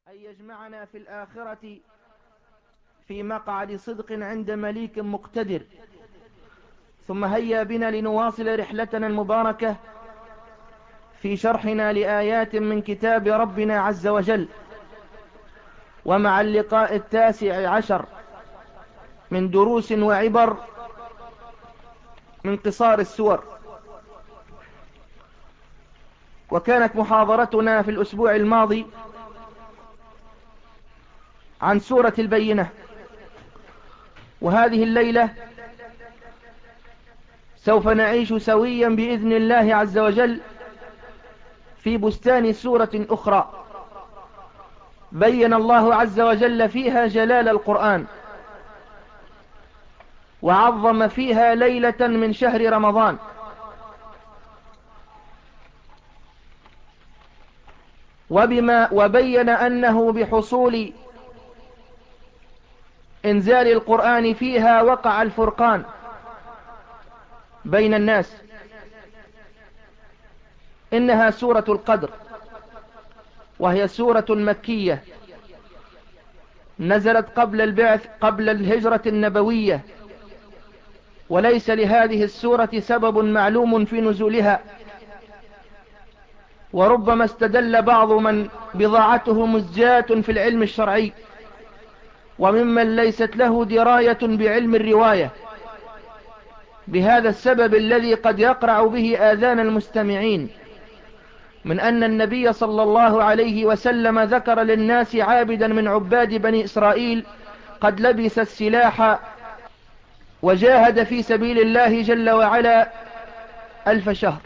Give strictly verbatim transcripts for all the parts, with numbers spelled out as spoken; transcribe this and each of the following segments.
أن يجمعنا في الآخرة في مقعد صدق عند مليك مقتدر. ثم هيا بنا لنواصل رحلتنا المباركة في شرحنا لآيات من كتاب ربنا عز وجل، ومع اللقاء التاسع عشر من دروس وعبر من قصار السور. وكانت محاضرتنا في الأسبوع الماضي عن سورة البينة، وهذه الليلة سوف نعيش سويا بإذن الله عز وجل في بستان سورة أخرى بين الله عز وجل فيها جلال القرآن، وعظم فيها ليلة من شهر رمضان، وبما وبين أنه بحصول إنزال القرآن فيها وقع الفرقان بين الناس. إنها سورة القدر، وهي سورة مكية نزلت قبل البعث قبل الهجرة النبوية، وليس لهذه السورة سبب معلوم في نزولها، وربما استدل بعض من بضاعته مزجاة في العلم الشرعي وممن ليست له دراية بعلم الرواية بهذا السبب الذي قد يقرع به آذان المستمعين، من أن النبي صلى الله عليه وسلم ذكر للناس عابدا من عباد بني إسرائيل قد لبس السلاح وجاهد في سبيل الله جل وعلا ألف شهر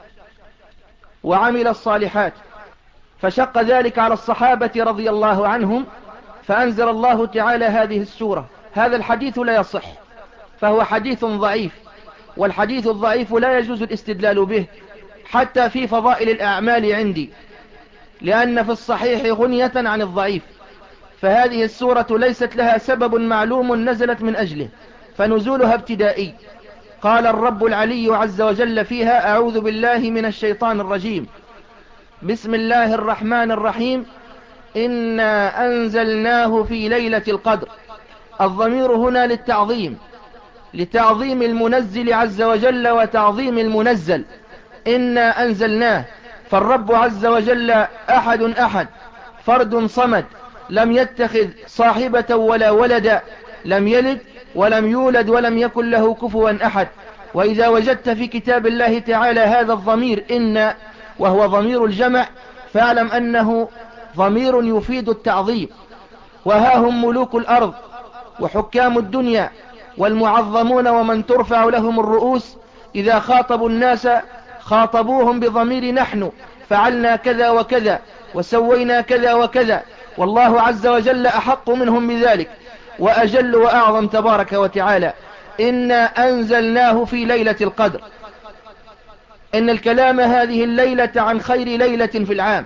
وعمل الصالحات، فشق ذلك على الصحابة رضي الله عنهم، فأنزل الله تعالى هذه السورة. هذا الحديث لا يصح، فهو حديث ضعيف، والحديث الضعيف لا يجوز الاستدلال به حتى في فضائل الأعمال عندي، لأن في الصحيح غنية عن الضعيف. فهذه السورة ليست لها سبب معلوم نزلت من أجله، فنزولها ابتدائي. قال الرب العلي عز وجل فيها: أعوذ بالله من الشيطان الرجيم، بسم الله الرحمن الرحيم، إنا أنزلناه في ليلة القدر. الضمير هنا للتعظيم، لتعظيم المنزل عز وجل وتعظيم المنزل. إنا أنزلناه، فالرب عز وجل أحد أحد، فرد صمد، لم يتخذ صاحبة ولا ولدا، لم يلد ولم يولد ولم يكن له كفوا أحد. وإذا وجدت في كتاب الله تعالى هذا الضمير إن وهو ضمير الجمع، فاعلم أنه ضمير يفيد التعظيم. وها هم ملوك الأرض وحكام الدنيا والمعظمون ومن ترفع لهم الرؤوس، إذا خاطبوا الناس خاطبوهم بضمير نحن فعلنا كذا وكذا وسوينا كذا وكذا، والله عز وجل أحق منهم بذلك وأجل وأعظم تبارك وتعالى. إنا أنزلناه في ليلة القدر. إن الكلام هذه الليلة عن خير ليلة في العام،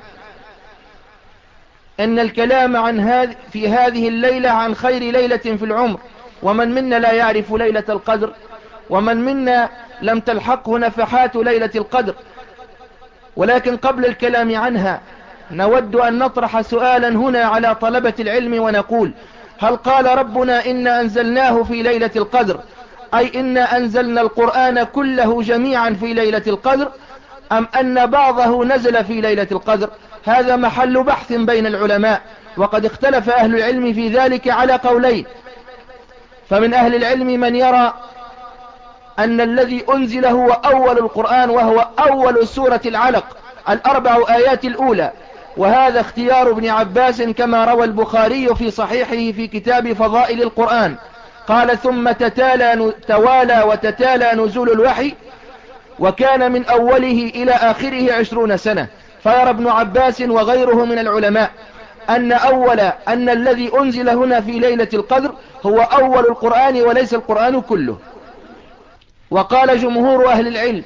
إن الكلام عن هذه في هذه الليلة عن خير ليلة في العمر. ومن منا لا يعرف ليلة القدر، ومن منا لم تلحقه نفحات ليلة القدر. ولكن قبل الكلام عنها نود أن نطرح سؤالا هنا على طلبة العلم ونقول: هل قال ربنا إنا أنزلناه في ليلة القدر، أي إنا أنزلنا القرآن كله جميعا في ليلة القدر، أم أن بعضه نزل في ليلة القدر؟ هذا محل بحث بين العلماء، وقد اختلف أهل العلم في ذلك على قولين. فمن أهل العلم من يرى أن الذي أنزل هو أول القرآن، وهو أول سورة العلق، الأربع آيات الأولى، وهذا اختيار ابن عباس كما روى البخاري في صحيحه في كتاب فضائل القرآن. قال: ثم تتالى توالى وتتالى نزول الوحي، وكان من أوله إلى آخره عشرون سنة. فيرى ابن عباس وغيره من العلماء أن أول أن الذي أنزل هنا في ليلة القدر هو أول القرآن وليس القرآن كله. وقال جمهور أهل العلم: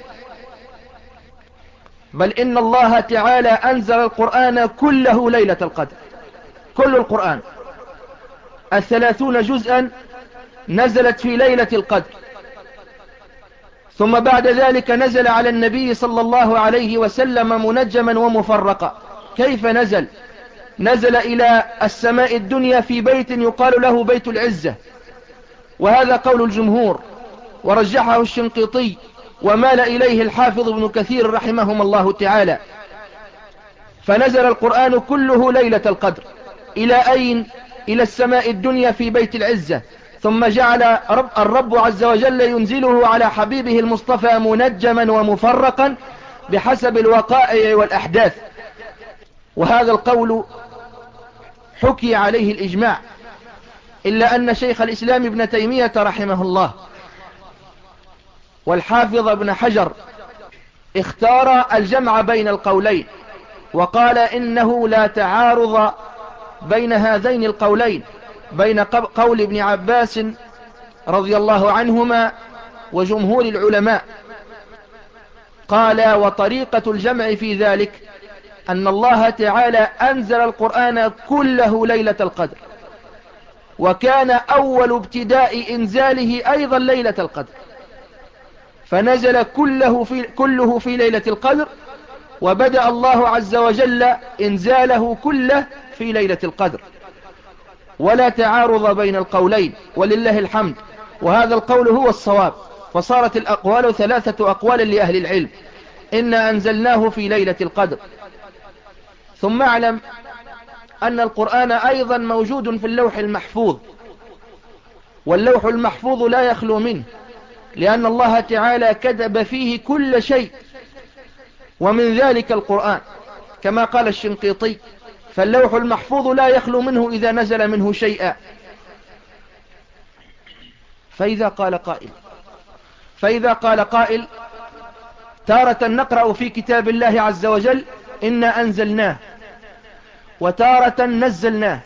بل إن الله تعالى أنزل القرآن كله ليلة القدر، كل القرآن الثلاثون جزءا نزلت في ليلة القدر. ثم بعد ذلك نزل على النبي صلى الله عليه وسلم منجما ومفرقا. كيف نزل؟ نزل إلى السماء الدنيا في بيت يقال له بيت العزة، وهذا قول الجمهور، ورجحه الشنقيطي ومال إليه الحافظ ابن كثير رحمهم الله تعالى. فنزل القرآن كله ليلة القدر. إلى أين؟ إلى السماء الدنيا في بيت العزة، ثم جعل رب الرب عز وجل ينزله على حبيبه المصطفى منجما ومفرقا بحسب الوقائع والأحداث. وهذا القول حكي عليه الإجماع، إلا أن شيخ الإسلام ابن تيمية رحمه الله والحافظ ابن حجر اختار الجمع بين القولين، وقال إنه لا تعارض بين هذين القولين، بين قول ابن عباس رضي الله عنهما وجمهور العلماء. قال: وطريقة الجمع في ذلك أن الله تعالى أنزل القرآن كله ليلة القدر، وكان أول ابتداء إنزاله أيضا ليلة القدر، فنزل كله في, كله في ليلة القدر، وبدأ الله عز وجل إنزاله كله في ليلة القدر، ولا تعارض بين القولين ولله الحمد. وهذا القول هو الصواب، فصارت الأقوال ثلاثة أقوال لأهل العلم: إنا أنزلناه في ليلة القدر. ثم اعلم أن القرآن أيضا موجود في اللوح المحفوظ، واللوح المحفوظ لا يخلو منه، لأن الله تعالى كتب فيه كل شيء، ومن ذلك القرآن، كما قال الشنقيطي: فاللوح المحفوظ لا يخلو منه إذا نزل منه شيئا. فإذا قال قائل فإذا قال قائل تارة نقرأ في كتاب الله عز وجل إنا أنزلناه، وتارة نزلناه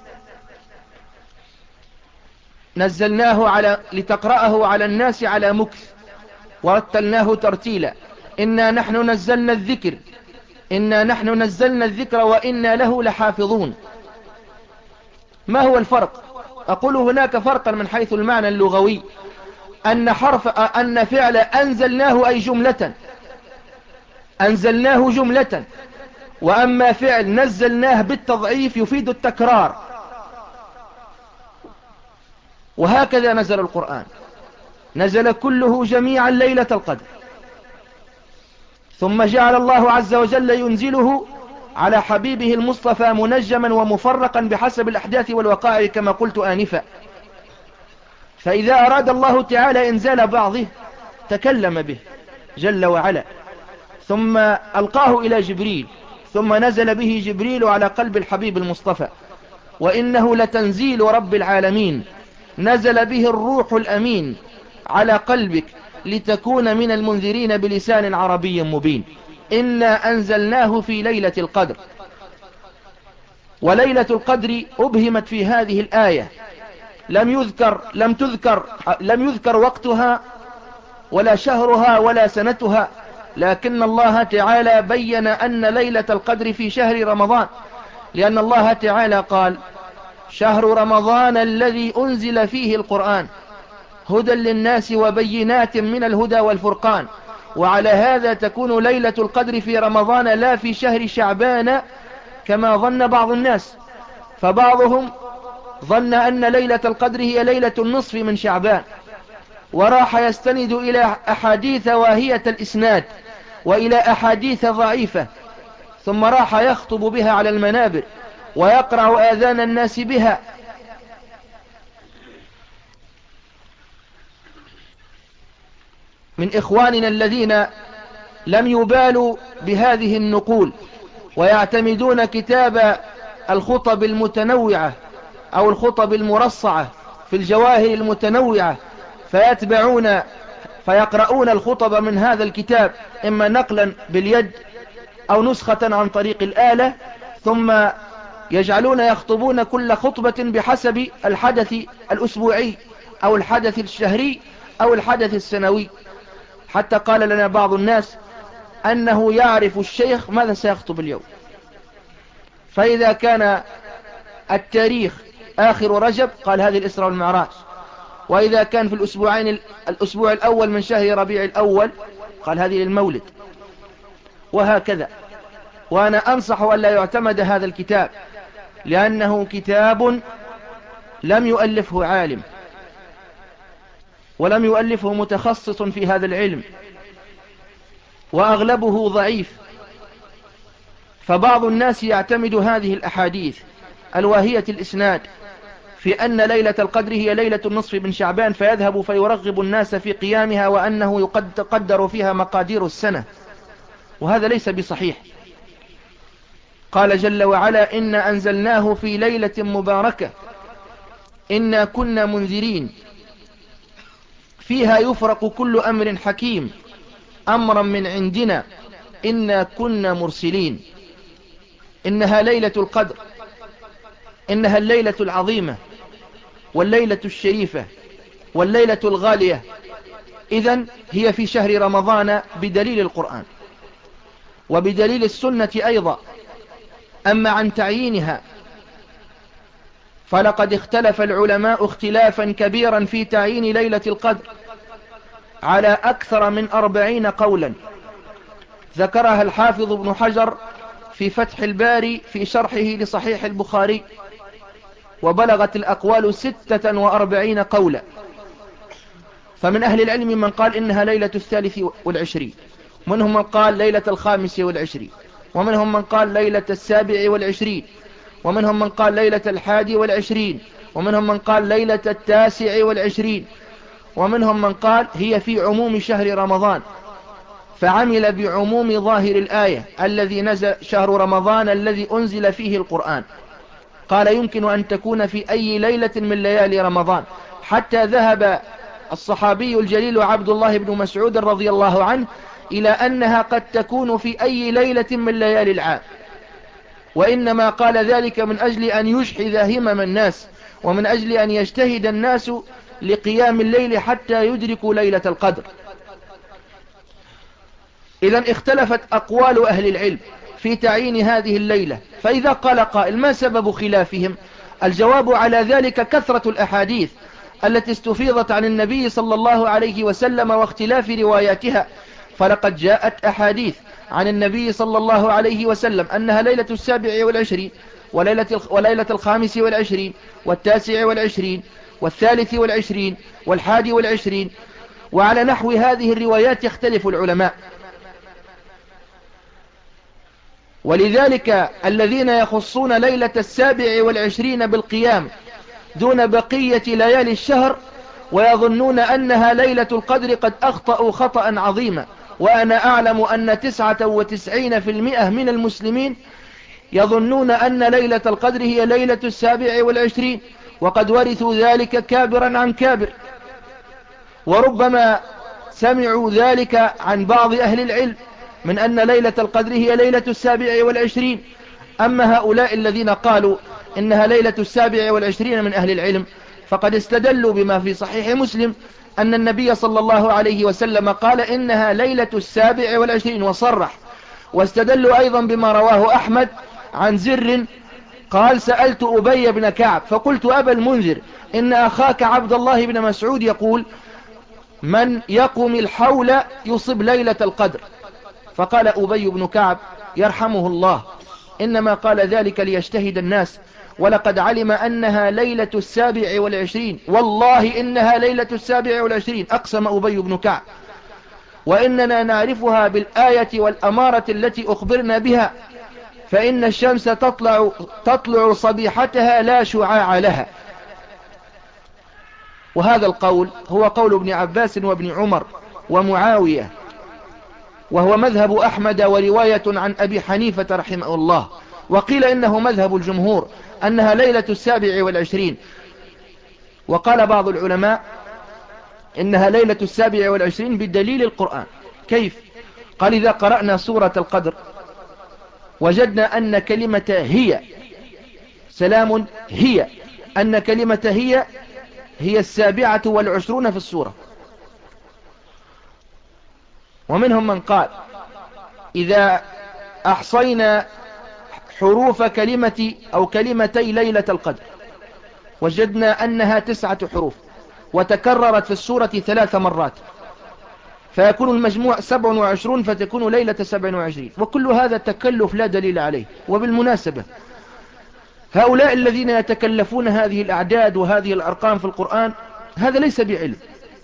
نزلناه على لتقرأه على الناس على مكث ورتلناه ترتيلا، إنا نحن نزلنا الذكر إنا نحن نزلنا الذكر وإنا له لحافظون. ما هو الفرق؟ أقول هناك فرقا من حيث المعنى اللغوي، أن حرف أن فعل أنزلناه أي جملة، أنزلناه جملة، وأما فعل نزلناه بالتضعيف يفيد التكرار. وهكذا نزل القرآن، نزل كله جميعا ليلة القدر، ثم جعل الله عز وجل ينزله على حبيبه المصطفى منجما ومفرقا بحسب الأحداث والوقائع كما قلت آنفا. فإذا أراد الله تعالى إنزال بعضه تكلم به جل وعلا، ثم ألقاه إلى جبريل، ثم نزل به جبريل على قلب الحبيب المصطفى. وإنه لتنزيل رب العالمين، نزل به الروح الأمين على قلبك لتكون من المنذرين بلسان عربي مبين. إنا أنزلناه في ليلة القدر. وليلة القدر أبهمت في هذه الآية، لم يذكر لم تذكر لم يذكر وقتها ولا شهرها ولا سنتها، لكن الله تعالى بين أن ليلة القدر في شهر رمضان، لأن الله تعالى قال: شهر رمضان الذي أنزل فيه القرآن هدى للناس وبينات من الهدى والفرقان. وعلى هذا تكون ليلة القدر في رمضان لا في شهر شعبان كما ظن بعض الناس، فبعضهم ظن أن ليلة القدر هي ليلة النصف من شعبان، وراح يستند إلى أحاديث واهية الإسناد وإلى أحاديث ضعيفة، ثم راح يخطب بها على المنابر ويقرع آذان الناس بها. من إخواننا الذين لم يبالوا بهذه النقول ويعتمدون كتاب الخطب المتنوعة أو الخطب المرصعة في الجواهر المتنوعة، فيتبعون فيقرؤون الخطب من هذا الكتاب إما نقلا باليد أو نسخة عن طريق الآلة، ثم يجعلون يخطبون كل خطبة بحسب الحدث الأسبوعي أو الحدث الشهري أو الحدث السنوي. حتى قال لنا بعض الناس أنه يعرف الشيخ ماذا سيخطب اليوم، فإذا كان التاريخ آخر رجب قال هذه الإسراء والمعراج، وإذا كان في الأسبوعين الأسبوع الأول من شهر ربيع الأول قال هذه للمولد، وهكذا. وأنا أنصح أن لا يعتمد هذا الكتاب، لأنه كتاب لم يؤلفه عالم ولم يؤلفه متخصص في هذا العلم، وأغلبه ضعيف. فبعض الناس يعتمد هذه الأحاديث الواهية الإسناد في أن ليلة القدر هي ليلة النصف من شعبان، فيذهب فيرغب الناس في قيامها وأنه يقدر فيها مقادير السنة، وهذا ليس بصحيح. قال جل وعلا: إنا أنزلناه في ليلة مباركة إنا كنا منذرين فيها يفرق كل أمر حكيم أمرا من عندنا إنا كنا مرسلين. إنها ليلة القدر، إنها الليلة العظيمة والليلة الشريفة والليلة الغالية. إذن هي في شهر رمضان بدليل القرآن وبدليل السنة أيضا. أما عن تعيينها فلقد اختلف العلماء اختلافا كبيرا في تعيين ليلة القدر على أكثر من أربعين قولا، ذكرها الحافظ ابن حجر في فتح الباري في شرحه لصحيح البخاري، وبلغت الأقوال ستة وأربعين قولا. فمن أهل العلم من قال إنها ليلة الثالث والعشرين، منهم من قال ليلة الخامس والعشرين، ومنهم من قال ليلة السابع والعشرين، ومنهم من قال ليلة الحادي والعشرين، ومنهم من قال ليلة التاسع والعشرين، ومنهم من قال هي في عموم شهر رمضان، فعمل بعموم ظاهر الآية الذي نزل شهر رمضان الذي أنزل فيه القرآن. قال يمكن أن تكون في أي ليلة من ليالي رمضان، حتى ذهب الصحابي الجليل عبد الله بن مسعود رضي الله عنه إلى أنها قد تكون في أي ليلة من ليالي العام، وإنما قال ذلك من أجل أن يشحذ همم الناس، ومن أجل أن يجتهد الناس لقيام الليل حتى يدركوا ليلة القدر. إذن اختلفت أقوال أهل العلم في تعيين هذه الليلة، فإذا قال قائل ما سبب خلافهم؟ الجواب على ذلك كثرة الأحاديث التي استفيضت عن النبي صلى الله عليه وسلم واختلاف رواياتها. فلقد جاءت أحاديث عن النبي صلى الله عليه وسلم أنها ليلة السابع والعشرين وليلة, وليلة الخامس والعشرين والتاسع والعشرين والثالث والعشرين والحادي والعشرين، وعلى نحو هذه الروايات يختلف العلماء. ولذلك الذين يخصون ليلة السابع والعشرين بالقيام دون بقية ليالي الشهر ويظنون أنها ليلة القدر قد أخطأوا خطأ عظيما. وأنا أعلم أن تسعة وتسعين في المئة من المسلمين يظنون أن ليلة القدر هي ليلة السابع والعشرين، وقد ورثوا ذلك كابرا عن كابر، وربما سمعوا ذلك عن بعض أهل العلم من أن ليلة القدر هي ليلة السابع والعشرين. أما هؤلاء الذين قالوا إنها ليلة السابع والعشرين من أهل العلم فقد استدلوا بما في صحيح مسلم أن النبي صلى الله عليه وسلم قال إنها ليلة السابع والعشرين وصرح، واستدلوا أيضا بما رواه أحمد عن زر قال سألت أبي بن كعب فقلت أبا المنذر إن أخاك عبد الله بن مسعود يقول من يقوم الحول يصب ليلة القدر، فقال أبي بن كعب يرحمه الله إنما قال ذلك ليجتهد الناس، ولقد علم أنها ليلة السابع والعشرين، والله إنها ليلة السابع والعشرين أقسم أبي بن كعب، وإننا نعرفها بالآية والأمارة التي أخبرنا بها، فإن الشمس تطلع, تطلع صبيحتها لا شعاع لها. وهذا القول هو قول ابن عباس وابن عمر ومعاوية، وهو مذهب أحمد ورواية عن أبي حنيفة رحمه الله. وقيل إنه مذهب الجمهور أنها ليلة السابع والعشرين. وقال بعض العلماء إنها ليلة السابع والعشرين بدليل القرآن. كيف؟ قال إذا قرأنا سورة القدر وجدنا أن كلمة هي سلام هي أن كلمة هي هي السابعة والعشرون في السورة. ومنهم من قال إذا أحصينا حروف كلمة أو كلمتي ليلة القدر وجدنا أنها تسعة حروف وتكررت في السورة ثلاث مرات فيكون المجموع سبع وعشرون فتكون ليلة سبع وعشرين، وكل هذا تكلف لا دليل عليه. وبالمناسبة هؤلاء الذين يتكلفون هذه الأعداد وهذه الأرقام في القرآن هذا ليس بعلم،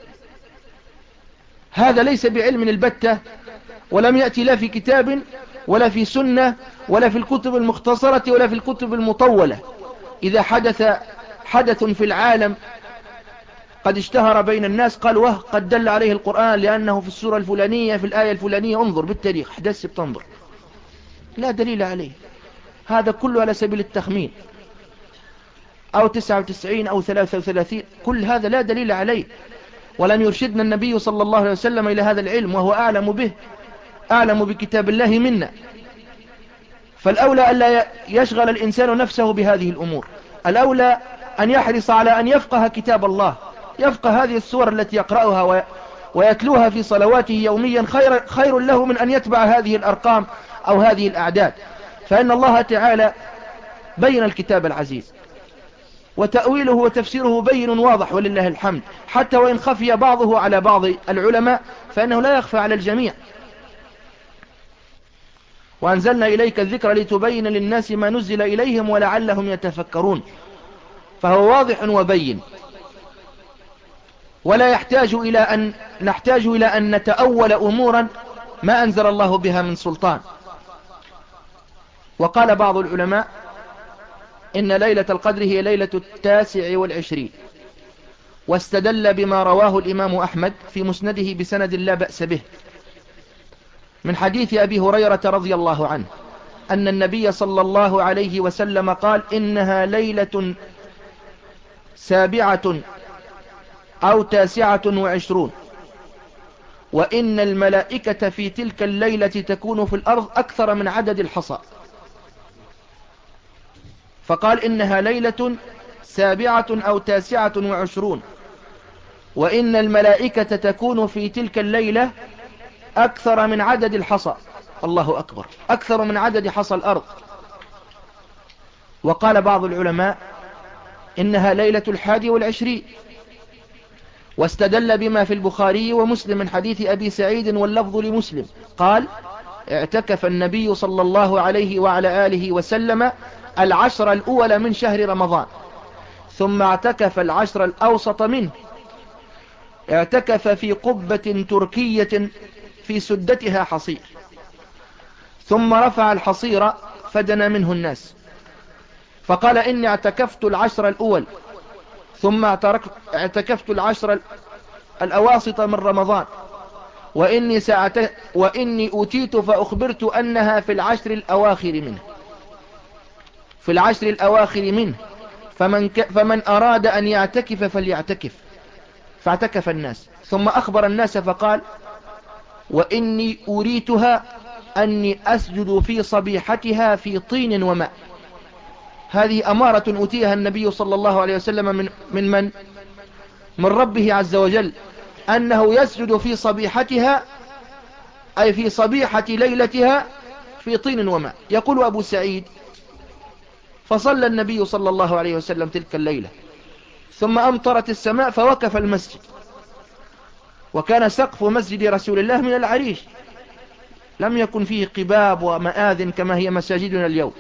هذا ليس بعلم البتة، ولم يأتي لا في كتاب ولا في سنة ولا في الكتب المختصرة ولا في الكتب المطولة. إذا حدث حدث في العالم قد اشتهر بين الناس قال وه قد دل عليه القرآن لأنه في السورة الفلانية في الآية الفلانية، انظر بالتاريخ أحداث سبتمبر، لا دليل عليه، هذا كله على سبيل التخمين، أو تسعة وتسعين أو ثلاثة وثلاثين، كل هذا لا دليل عليه، ولم يرشدنا النبي صلى الله عليه وسلم إلى هذا العلم وهو أعلم به، أعلم بكتاب الله منا. فالأولى ألا يشغل الإنسان نفسه بهذه الأمور، الأولى أن يحرص على أن يفقه كتاب الله، يفقه هذه السور التي يقرأها ويتلوها في صلواته يوميا، خير, خير له من أن يتبع هذه الأرقام أو هذه الأعداد، فإن الله تعالى بين الكتاب العزيز، وتأويله وتفسيره بين واضح ولله الحمد، حتى وإن خفي بعضه على بعض العلماء فإنه لا يخفى على الجميع. وأنزلنا إليك الذكر لتبين للناس ما نزل إليهم ولعلهم يتفكرون، فهو واضح وبين، ولا يحتاج إلى أن نحتاج إلى أن نتأول أمورا ما أنزل الله بها من سلطان. وقال بعض العلماء إن ليلة القدر هي ليلة التاسع والعشرين، واستدل بما رواه الإمام أحمد في مسنده بسند لا بأس به من حديث أبي هريرة رضي الله عنه أن النبي صلى الله عليه وسلم قال إنها ليلة سابعة أو تاسعة وعشرون، وإن الملائكة في تلك الليلة تكون في الأرض أكثر من عدد الحصى، فقال إنها ليلة سابعة أو تاسعة وعشرون، وإن الملائكة تكون في تلك الليلة أكثر من عدد الحصى، الله أكبر، أكثر من عدد حصى الأرض. وقال بعض العلماء إنها ليلة الحادي والعشرين، واستدل بما في البخاري ومسلم من حديث أبي سعيد واللفظ لمسلم قال اعتكف النبي صلى الله عليه وعلى آله وسلم العشر الأول من شهر رمضان، ثم اعتكف العشر الأوسط منه، اعتكف في قبة تركية في سدتها حصير، ثم رفع الحصير فدنا منه الناس، فقال إني اعتكفت العشر الأول، ثم اعتكفت العشر الأواسط من رمضان، وإني, سأعت... وإني أتيت فأخبرت أنها في العشر الأواخر منه، في العشر الأواخر منه فمن, ك... فمن أراد أن يعتكف فليعتكف، فاعتكف الناس، ثم أخبر الناس فقال وإني أريتها أني أسجد في صبيحتها في طين وماء. هذه أمارة أتيها النبي صلى الله عليه وسلم من من, من من ربه عز وجل، أنه يسجد في صبيحتها أي في صبيحة ليلتها في طين وماء. يقول أبو سعيد فصلى النبي صلى الله عليه وسلم تلك الليلة، ثم أمطرت السماء فوقف المسجد، وكان سقف مسجد رسول الله من العريش، لم يكن فيه قباب ومآذن كما هي مساجدنا اليوم.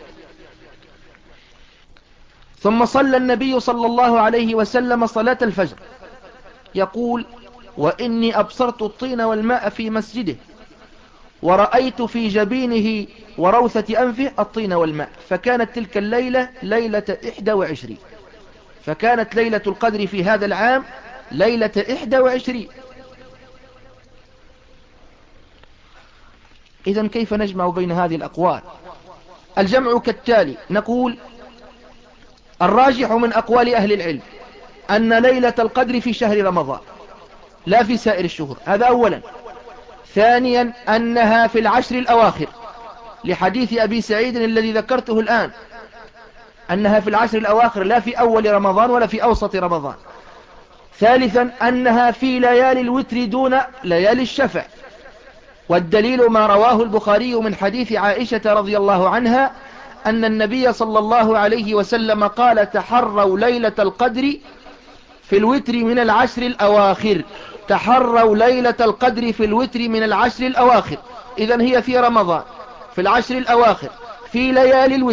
ثم صلى النبي صلى الله عليه وسلم صلاة الفجر، يقول وإني أبصرت الطين والماء في مسجده، ورأيت في جبينه وروثة أنفه الطين والماء، فكانت تلك الليلة ليلة إحدى وعشرين، فكانت ليلة القدر في هذا العام ليلة إحدى وعشرين. إذن كيف نجمع بين هذه الأقوال؟ الجمع كالتالي، نقول الراجح من أقوال أهل العلم أن ليلة القدر في شهر رمضان لا في سائر الشهور، هذا أولا. ثانيا أنها في العشر الأواخر لحديث أبي سعيد الذي ذكرته الآن، أنها في العشر الأواخر لا في أول رمضان ولا في أوسط رمضان. ثالثا أنها في ليالي الوتر دون ليالي الشفع، والدليل ما رواه البخاري من حديث عائشة رضي الله عنها أن النبي صلى الله عليه وسلم قال تحروا ليلة القدر في الوتر من العشر الأواخر، تحروا ليلة القدر في الوتر من العشر الأواخر. إذن هي في رمضان في العشر الأواخر في ليالي الوتر،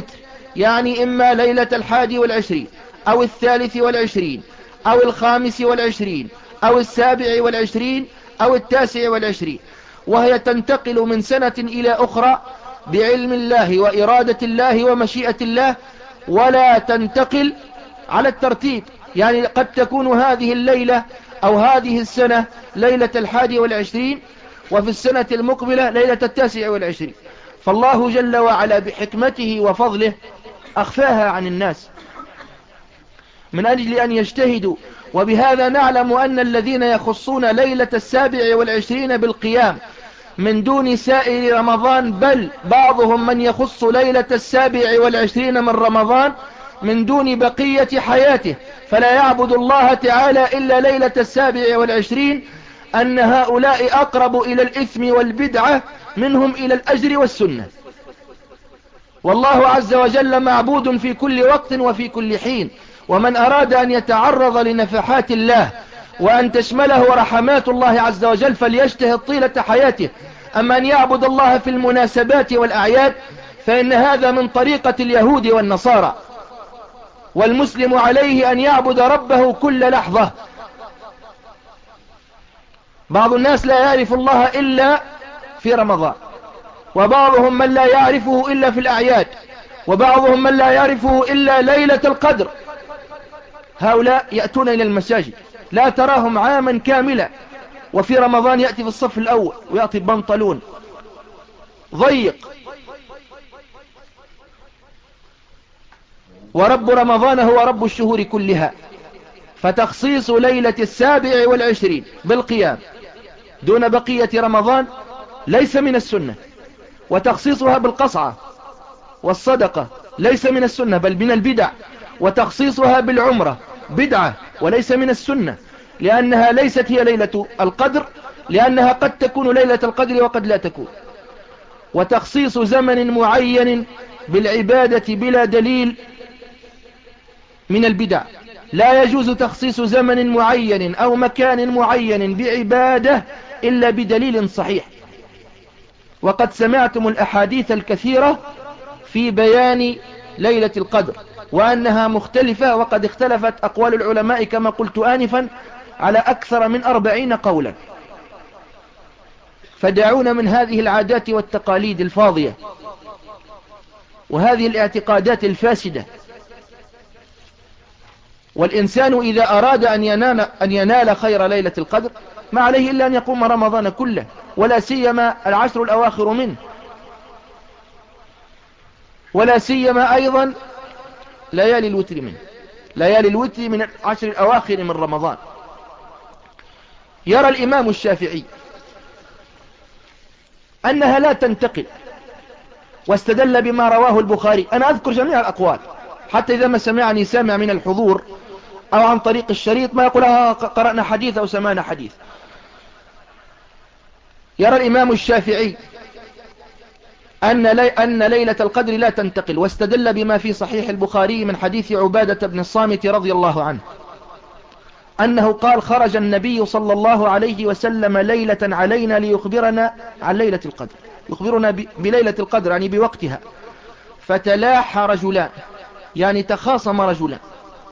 يعني إما ليلة الحادي والعشرين أو الثالث والعشرين أو الخامس والعشرين أو السابع والعشرين أو التاسع والعشرين، وهي تنتقل من سنة إلى أخرى بعلم الله وإرادة الله ومشيئة الله، ولا تنتقل على الترتيب. يعني قد تكون هذه الليلة أو هذه السنة ليلة الحادي والعشرين، وفي السنة المقبلة ليلة التاسع والعشرين. فالله جل وعلا بحكمته وفضله أخفاها عن الناس من أجل أن يجتهدوا. وبهذا نعلم أن الذين يخصون ليلة السابع والعشرين بالقيام من دون سائر رمضان، بل بعضهم من يخص ليلة السابع والعشرين من رمضان من دون بقية حياته، فلا يعبد الله تعالى إلا ليلة السابع والعشرين، أن هؤلاء أقرب إلى الإثم والبدعة منهم إلى الأجر والسنة. والله عز وجل معبود في كل وقت وفي كل حين، ومن أراد أن يتعرض لنفحات الله وأن تشمله رحمات الله عز وجل فليجتهد طيلة حياته. أما أن يعبد الله في المناسبات والأعياد فإن هذا من طريقة اليهود والنصارى، والمسلم عليه أن يعبد ربه كل لحظة. بعض الناس لا يعرف الله إلا في رمضان، وبعضهم من لا يعرفه إلا في الأعياد، وبعضهم من لا يعرفه إلا ليلة القدر. هؤلاء يأتون إلى المساجد لا تراهم عاما كاملا، وفي رمضان يأتي في الصف الأول ويأتي بنطلون ضيق. ورب رمضان هو رب الشهور كلها، فتخصيص ليلة السابع والعشرين بالقيام دون بقية رمضان ليس من السنة، وتخصيصها بالقصعة والصدقة ليس من السنة بل من البدع، وتخصيصها بالعمرة بدعة وليس من السنة، لأنها ليست هي ليلة القدر، لأنها قد تكون ليلة القدر وقد لا تكون. وتخصيص زمن معين بالعبادة بلا دليل من البدع. لا يجوز تخصيص زمن معين أو مكان معين بعبادة إلا بدليل صحيح. وقد سمعتم الأحاديث الكثيرة في بيان ليلة القدر وأنها مختلفة، وقد اختلفت أقوال العلماء كما قلت آنفا على أكثر من أربعين قولا. فدعونا من هذه العادات والتقاليد الفاضية وهذه الاعتقادات الفاسدة. والإنسان إذا أراد أن ينال, أن ينال خير ليلة القدر ما عليه إلا أن يقوم رمضان كله، ولا سيما العشر الأواخر منه، ولا سيما أيضا ليالي الوتر منه، ليالي الوتر من العشر الأواخر من رمضان. يرى الإمام الشافعي أنها لا تنتقل، واستدل بما رواه البخاري. أنا أذكر جميع الأقوال حتى إذا ما سمعني سامع من الحضور أو عن طريق الشريط ما يقول آه قرأنا حديث أو سمعنا حديث. يرى الإمام الشافعي أن, لي أن ليلة القدر لا تنتقل، واستدل بما في صحيح البخاري من حديث عبادة بن الصامت رضي الله عنه أنه قال: خرج النبي صلى الله عليه وسلم ليلة علينا ليخبرنا عن ليلة القدر، يخبرنا بليلة القدر يعني بوقتها، فتلاحى رجلان يعني تخاصم رجلان،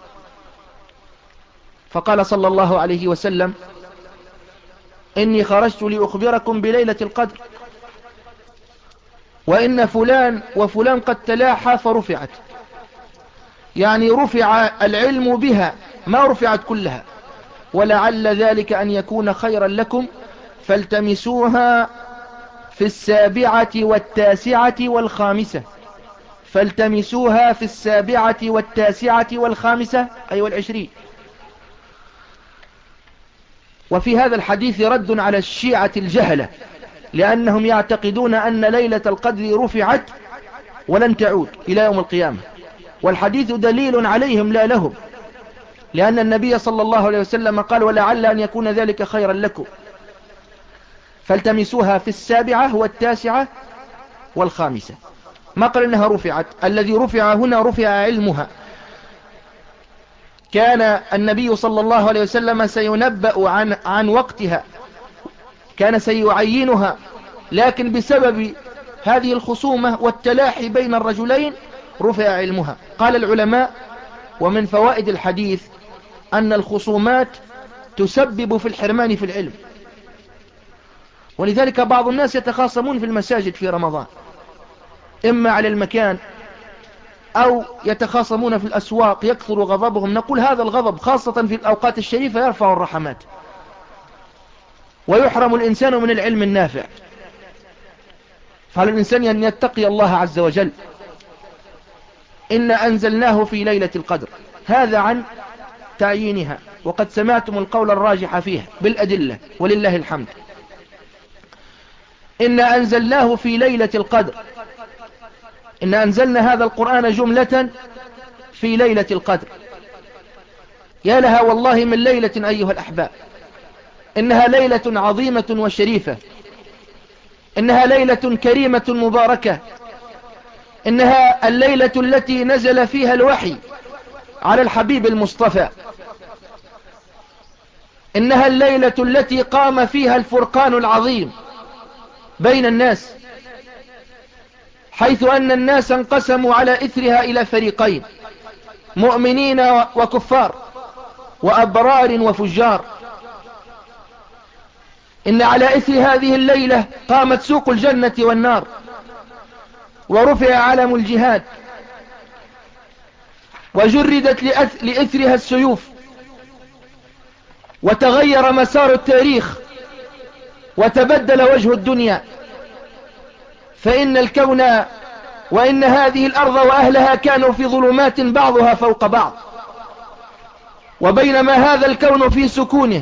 فقال صلى الله عليه وسلم: إني خرجت لأخبركم بليلة القدر، وإن فلان وفلان قد تلاحى فرفعت، يعني رفع العلم بها ما رفعت كلها، ولعل ذلك أن يكون خيرا لكم فالتمسوها في السابعة والتاسعة والخامسة، فالتمسوها في السابعة والتاسعة والخامسة أي والعشرين. وفي هذا الحديث رد على الشيعة الجهلة، لأنهم يعتقدون أن ليلة القدر رفعت ولن تعود إلى يوم القيامة، والحديث دليل عليهم لا لهم، لأن النبي صلى الله عليه وسلم قال: ولعل أن يكون ذلك خيرا لكم، فالتمسوها في السابعة والتاسعة والخامسة. ما قال إنها رفعت، الذي رفع هنا رفع علمها. كان النبي صلى الله عليه وسلم سينبأ عن, عن وقتها، كان سيعينها، لكن بسبب هذه الخصومة والتلاحي بين الرجلين رفع علمها. قال العلماء: ومن فوائد الحديث أن الخصومات تسبب في الحرمان في العلم، ولذلك بعض الناس يتخاصمون في المساجد في رمضان، إما على المكان أو يتخاصمون في الأسواق يكثر غضبهم. نقول هذا الغضب خاصة في الأوقات الشريفة يرفع الرحمات، ويحرم الإنسان من العلم النافع. فعلى الإنسان أن يتقي الله عز وجل. إن أنزلناه في ليلة القدر، هذا عن تعيينها، وقد سمعتم القول الراجح فيها بالأدلة ولله الحمد. إن أنزلناه في ليلة القدر، إن أنزلنا هذا القرآن جملة في ليلة القدر. يا لها والله من ليلة أيها الأحباب، إنها ليلة عظيمة وشريفة، إنها ليلة كريمة مباركة، إنها الليلة التي نزل فيها الوحي على الحبيب المصطفى، إنها الليلة التي قام فيها الفرقان العظيم بين الناس، حيث أن الناس انقسموا على إثرها إلى فريقين: مؤمنين وكفار، وأبرار وفجار. إن على إثر هذه الليلة قامت سوق الجنة والنار، ورفع علم الجهاد، وجردت لإثرها السيوف، وتغير مسار التاريخ، وتبدل وجه الدنيا. فإن الكون وإن هذه الأرض وأهلها كانوا في ظلمات بعضها فوق بعض، وبينما هذا الكون في سكونه،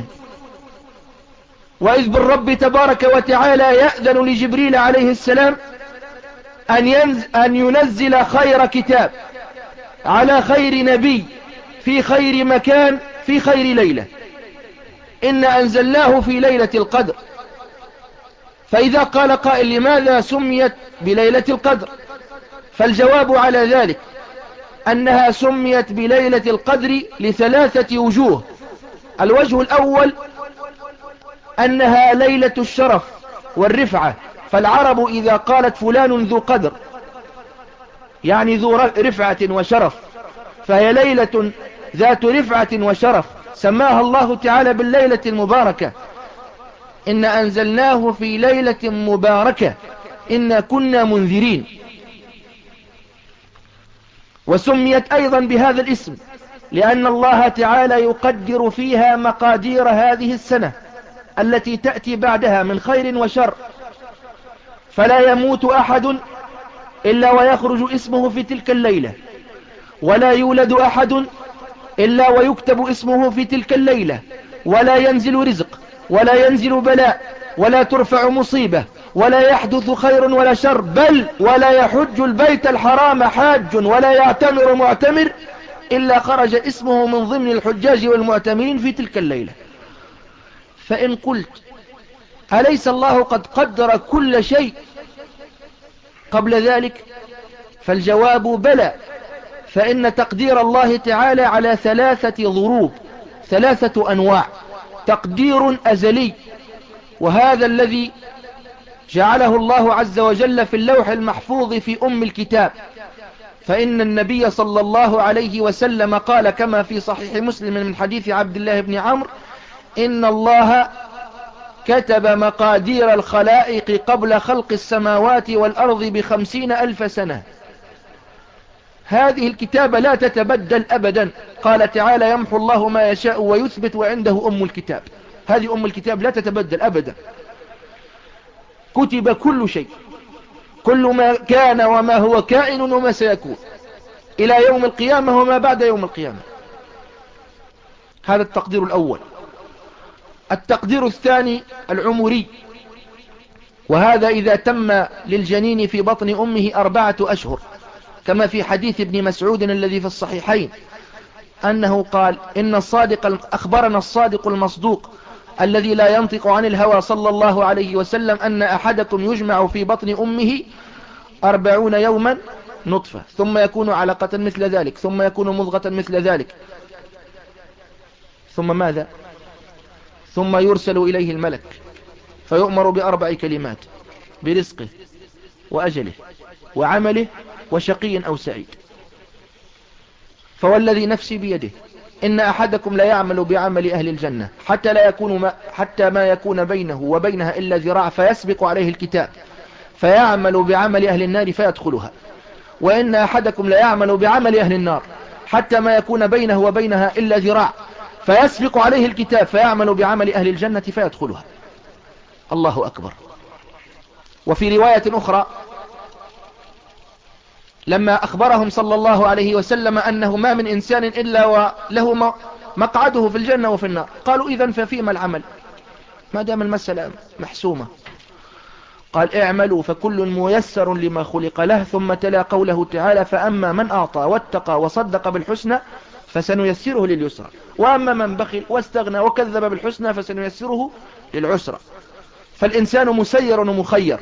وإذ بالرب تبارك وتعالى يأذن لجبريل عليه السلام أن, ينزل أن ينزل خير كتاب على خير نبي في خير مكان في خير ليلة. إن أنزلناه في ليلة القدر. فإذا قال قائل: لماذا سميت بليلة القدر؟ فالجواب على ذلك أنها سميت بليلة القدر لثلاثة وجوه. الوجه الأول أنها ليلة الشرف والرفعة، فالعرب إذا قالت فلان ذو قدر يعني ذو رفعة وشرف، فهي ليلة ذات رفعة وشرف، سماها الله تعالى بالليلة المباركة. إن أنزلناه في ليلة مباركة إنا كنا منذرين. وسميت أيضا بهذا الاسم لأن الله تعالى يقدر فيها مقادير هذه السنة التي تأتي بعدها من خير وشر، فلا يموت أحد إلا ويخرج اسمه في تلك الليلة، ولا يولد أحد إلا ويكتب اسمه في تلك الليلة، ولا ينزل رزق، ولا ينزل بلاء، ولا ترفع مصيبة، ولا يحدث خير ولا شر، بل ولا يحج البيت الحرام حاج، ولا يعتمر معتمر إلا خرج اسمه من ضمن الحجاج والمعتمرين في تلك الليلة. فإن قلت: أليس الله قد قدر كل شيء قبل ذلك؟ فالجواب بلى، فإن تقدير الله تعالى على ثلاثة ضروب، ثلاثة أنواع. تقدير أزلي، وهذا الذي جعله الله عز وجل في اللوح المحفوظ في أم الكتاب. فإن النبي صلى الله عليه وسلم قال كما في صحيح مسلم من حديث عبد الله بن عمرو: إن الله كتب مقادير الخلائق قبل خلق السماوات والأرض بخمسين ألف سنة. هذه الكتابة لا تتبدل أبدا. قال تعالى: يمحو الله ما يشاء ويثبت وعنده أم الكتاب. هذه أم الكتاب لا تتبدل أبدا. كتب كل شيء، كل ما كان وما هو كائن وما سيكون إلى يوم القيامة وما بعد يوم القيامة. هذا التقدير الأول. التقدير الثاني العمري، وهذا إذا تم للجنين في بطن أمه أربعة أشهر، كما في حديث ابن مسعود الذي في الصحيحين أنه قال: إن الصادق أخبرنا الصادق المصدوق الذي لا ينطق عن الهوى صلى الله عليه وسلم أن أحدكم يجمع في بطن أمه أربعون يوما نطفة، ثم يكون علقة مثل ذلك، ثم يكون مضغة مثل ذلك، ثم ماذا؟ ثم يرسل إليه الملك فيؤمر بأربع كلمات: برزقه وأجله وعمله وشقي أو سعيد. فوالذي نفسي بيده إن أحدكم لا يعمل بعمل أهل الجنة حتى لا يكون ما حتى ما يكون بينه وبينها إلا ذراع فيسبق عليه الكتاب فيعمل بعمل أهل النار فيدخلها، وإن أحدكم لا يعمل بعمل أهل النار حتى ما يكون بينه وبينها إلا ذراع فيسبق عليه الكتاب فيعمل بعمل أهل الجنة فيدخلها. الله أكبر. وفي رواية أخرى لما أخبرهم صلى الله عليه وسلم أنه ما من إنسان إلا وله مقعده في الجنة وفي النار، قالوا إذن ففيما العمل ما دام المسألة محسومة؟ قال اعملوا فكل ميسر لما خلق له، ثم تلا قوله تعالى فأما من أعطى واتقى وصدق بالحسنى فسنيسره لليسرى، وأما من بخل واستغنى وكذب بالحسنى فسنيسره للعسرى. فالإنسان مسير ومخير.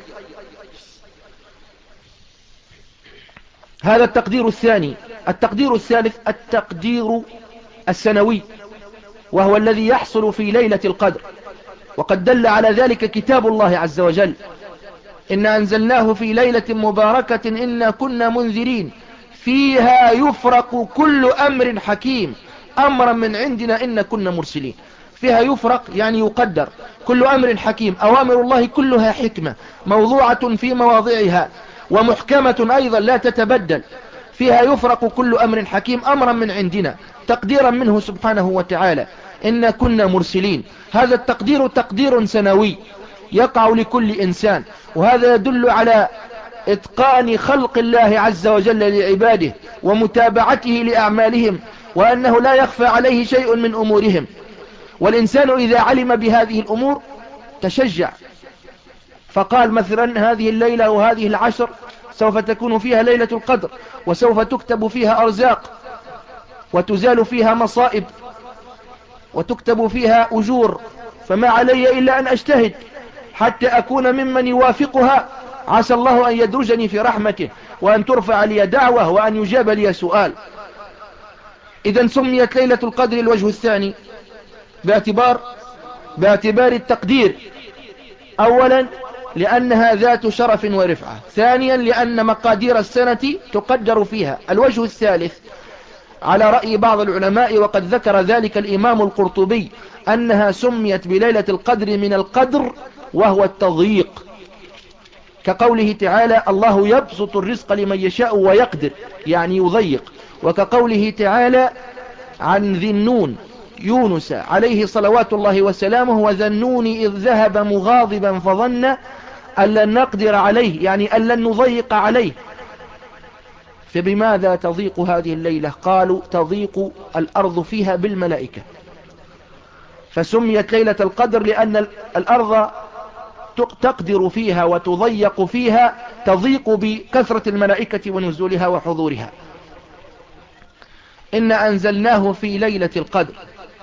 هذا التقدير الثاني. التقدير الثالث التقدير السنوي، وهو الذي يحصل في ليلة القدر، وقد دل على ذلك كتاب الله عز وجل إنا أنزلناه في ليلة مباركة إنا كنا منذرين فيها يفرق كل أمر حكيم أمرا من عندنا إنا كنا مرسلين. فيها يفرق يعني يقدر كل أمر حكيم، أوامر الله كلها حكمة موضوعة في مواضعها ومحكمة أيضا لا تتبدل. فيها يفرق كل أمر حكيم أمرا من عندنا تقديرا منه سبحانه وتعالى إنا كنا مرسلين. هذا التقدير تقدير سنوي يقع لكل إنسان، وهذا يدل على إتقان خلق الله عز وجل لعباده ومتابعته لأعمالهم، وأنه لا يخفى عليه شيء من أمورهم. والإنسان إذا علم بهذه الأمور تشجع، فقال مثلا هذه الليلة وهذه العشر سوف تكون فيها ليلة القدر، وسوف تكتب فيها أرزاق وتزال فيها مصائب وتكتب فيها أجور، فما علي إلا أن أجتهد حتى أكون ممن يوافقها، عسى الله أن يدرجني في رحمته وأن ترفع لي دعوة وأن يجاب لي سؤال. إذن سميت ليلة القدر الوجه الثاني باعتبار باعتبار التقدير، أولا لأنها ذات شرف ورفعة، ثانيا لأن مقادير السنة تقدر فيها. الوجه الثالث على رأي بعض العلماء وقد ذكر ذلك الإمام القرطبي أنها سميت بليلة القدر من القدر وهو التضييق، كقوله تعالى الله يبسط الرزق لمن يشاء ويقدر يعني يضيق، وكقوله تعالى عن ذي النون يونس عليه صلوات الله وسلامه وذنون إذ ذهب مغاضبا فظن أن لن نقدر عليه يعني أن لن نضيق عليه. فبماذا تضيق هذه الليلة؟ قالوا تضيق الأرض فيها بالملائكة، فسميت ليلة القدر لأن الأرض تقدر فيها وتضيق فيها، تضيق بكثرة الملائكة ونزولها وحضورها. إن أنزلناه في ليلة القدر،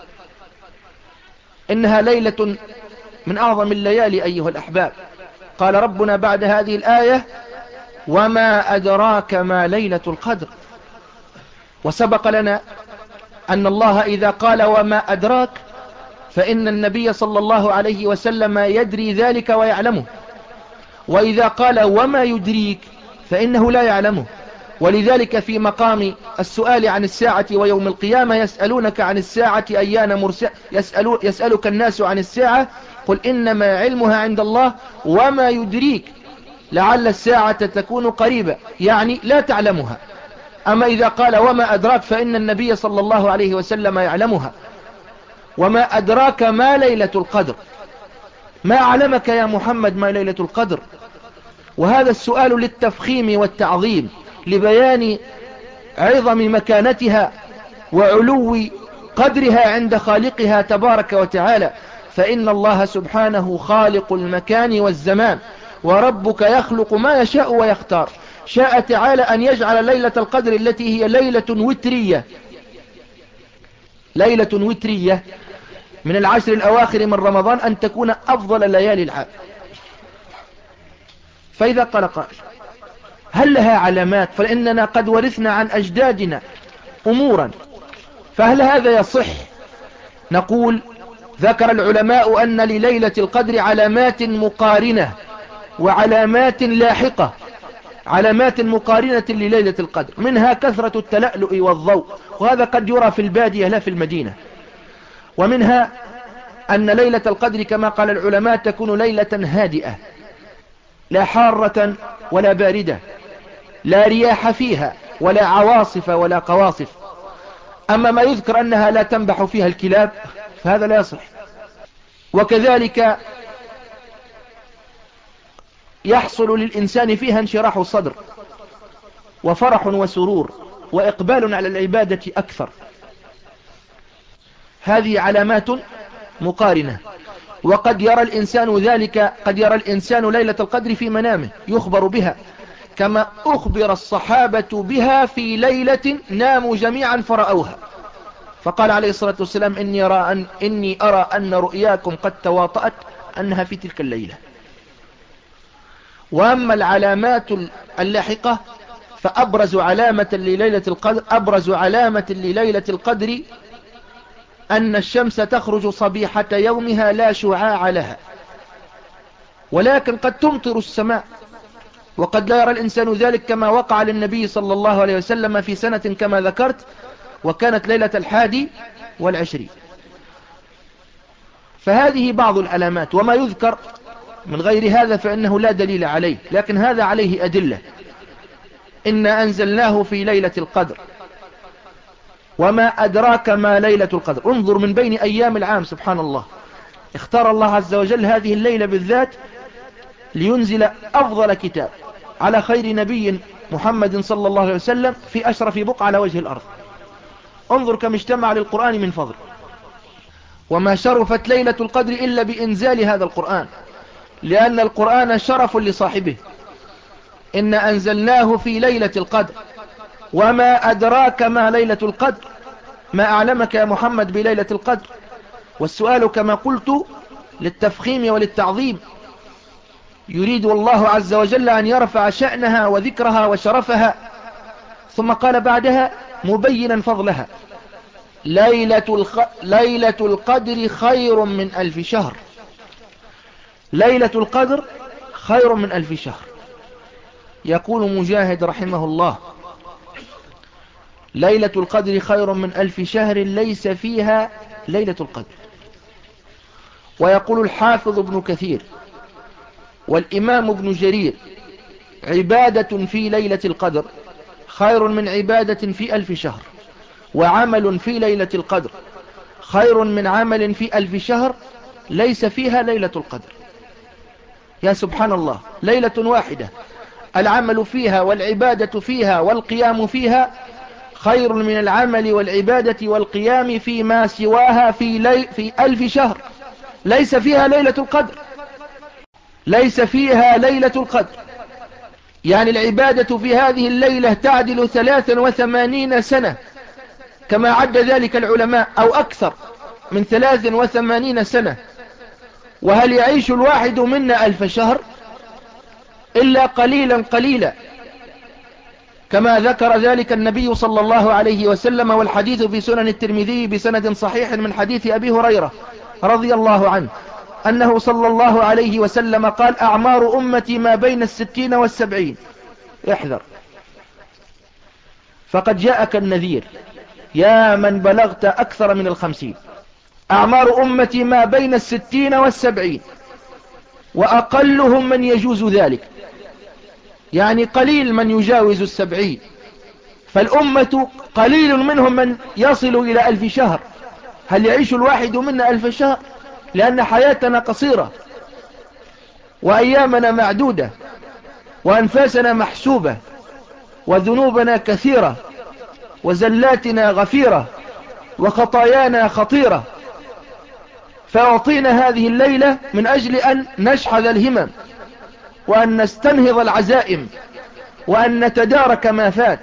إنها ليلة من أعظم الليالي أيها الأحباب. قال ربنا بعد هذه الآية وما أدراك ما ليلة القدر. وسبق لنا أن الله إذا قال وما أدراك فإن النبي صلى الله عليه وسلم يدري ذلك ويعلمه، وإذا قال وما يدريك فإنه لا يعلمه. ولذلك في مقام السؤال عن الساعة ويوم القيامة يسألونك عن الساعة أيان مرساها، يسألو يسألك الناس عن الساعة قل إنما علمها عند الله وما يدريك لعل الساعة تكون قريبة، يعني لا تعلمها. أما إذا قال وما أدراك فإن النبي صلى الله عليه وسلم يعلمها. وما أدراك ما ليلة القدر، ما علمك يا محمد ما ليلة القدر؟ وهذا السؤال للتفخيم والتعظيم لبيان عظم مكانتها وعلو قدرها عند خالقها تبارك وتعالى. فإن الله سبحانه خالق المكان والزمان، وربك يخلق ما يشاء ويختار. شاء تعالى أن يجعل ليلة القدر التي هي ليلة وترية ليلة وترية من العشر الأواخر من رمضان أن تكون أفضل ليالي العام. فإذا قال قائل هل لها علامات؟ فإننا قد ورثنا عن أجدادنا أمورا، فهل هذا يصح؟ نقول ذكر العلماء أن لليلة القدر علامات مقارنة وعلامات لاحقة. علامات مقارنة لليلة القدر، منها كثرة التلألؤ والضوء، وهذا قد يرى في البادية لا في المدينة. ومنها أن ليلة القدر كما قال العلماء تكون ليلة هادئة، لا حارة ولا باردة، لا رياح فيها ولا عواصف ولا قواصف. أما ما يذكر أنها لا تنبح فيها الكلاب فهذا لا يصح. وكذلك يحصل للإنسان فيها انشراح الصدر وفرح وسرور وإقبال على العبادة أكثر. هذه علامات مقارنة. وقد يرى الإنسان ذلك، قد يرى الإنسان ليلة القدر في منامه يخبر بها، كما أخبر الصحابة بها في ليلة ناموا جميعا فرأوها، فقال عليه الصلاة والسلام إني أرى أن, إني أرى أن رؤياكم قد تواطأت أنها في تلك الليلة. وأما العلامات اللاحقة فأبرز علامة لليلة القدر أبرز علامة لليلة القدر أن الشمس تخرج صبيحة يومها لا شعاع لها، ولكن قد تمطر السماء، وقد لا يرى الإنسان ذلك كما وقع للنبي صلى الله عليه وسلم في سنة كما ذكرت، وكانت ليلة الحادي والعشرين. فهذه بعض العلامات، وما يذكر من غير هذا فإنه لا دليل عليه، لكن هذا عليه أدلة. إنا أنزلناه في ليلة القدر وما أدراك ما ليلة القدر. انظر من بين أيام العام سبحان الله اختار الله عز وجل هذه الليلة بالذات لينزل أفضل كتاب على خير نبي محمد صلى الله عليه وسلم في أشرف بقعة على وجه الأرض. انظر كم اجتمع للقرآن من فضل. وما شرفت ليلة القدر إلا بإنزال هذا القرآن، لأن القرآن شرف لصاحبه. إن أنزلناه في ليلة القدر وما أدراك ما ليلة القدر، ما أعلمك يا محمد بليلة القدر؟ والسؤال كما قلت للتفخيم وللتعظيم، يريد الله عز وجل أن يرفع شأنها وذكرها وشرفها. ثم قال بعدها مبينا فضلها ليلة, الخ... ليلة القدر خير من ألف شهر. ليلة القدر خير من ألف شهر. يقول مجاهد رحمه الله ليلة القدر خير من ألف شهر ليس فيها ليلة القدر. ويقول الحافظ ابن كثير والإمام ابن جرير عبادة في ليلة القدر خير من عبادة في ألف شهر، وعمل في ليلة القدر خير من عمل في ألف شهر ليس فيها ليلة القدر. يا سبحان الله، ليلة واحدة العمل فيها والعبادة فيها والقيام فيها خير من العمل والعبادة والقيام فيما سواها في, لي في ألف شهر ليس فيها ليلة القدر. ليس فيها ليلة القدر يعني العبادة في هذه الليلة تعدل ثلاثا وثمانين سنة كما عد ذلك العلماء، أو أكثر من ثلاث وثمانين سنة. وهل يعيش الواحد منا ألف شهر؟ إلا قليلا قليلا، كما ذكر ذلك النبي صلى الله عليه وسلم، والحديث في سنن الترمذي بسند صحيح من حديث أبي هريرة رضي الله عنه أنه صلى الله عليه وسلم قال أعمار أمتي ما بين الستين والسبعين. احذر فقد جاءك النذير يا من بلغت أكثر من الخمسين. أعمار أمتي ما بين الستين والسبعين، وأقلهم من يجوز ذلك، يعني قليل من يجاوز السبعين. فالأمة قليل منهم من يصل إلى ألف شهر. هل يعيش الواحد منا ألف شهر؟ لأن حياتنا قصيرة وأيامنا معدودة وأنفاسنا محسوبة وذنوبنا كثيرة وزلاتنا غفيرة وخطايانا خطيرة. فأعطينا هذه الليلة من أجل أن نشحذ الهمم وأن نستنهض العزائم وأن نتدارك ما فات.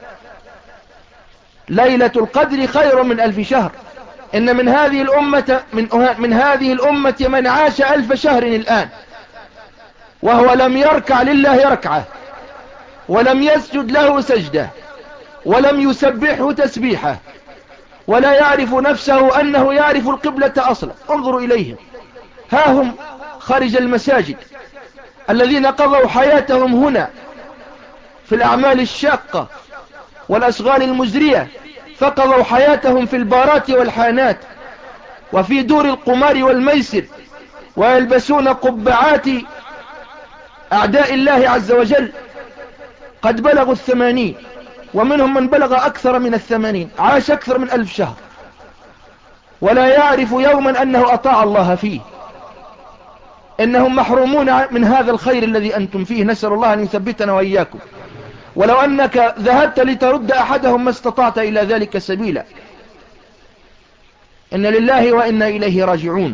ليلة القدر خير من ألف شهر. إن من هذه الأمة من, من هذه الأمة من عاش ألف شهر الآن وهو لم يركع لله ركعة ولم يسجد له سجدة ولم يسبحه تسبيحة ولا يعرف نفسه أنه يعرف القبلة أصلا. انظروا إليهم، ها هم خارج المساجد الذين قضوا حياتهم هنا في الأعمال الشاقة والأشغال المزرية، فقضوا حياتهم في البارات والحانات وفي دور القمار والميسر، ويلبسون قبعات أعداء الله عز وجل. قد بلغوا الثمانين، ومنهم من بلغ أكثر من الثمانين، عاش أكثر من ألف شهر ولا يعرف يوما أنه أطاع الله فيه. إنهم محرومون من هذا الخير الذي أنتم فيه، نسأل الله أن يثبتنا وإياكم. ولو أنك ذهبت لترد أحدهم ما استطعت إلى ذلك سبيلا. إن لله وإنا إليه راجعون.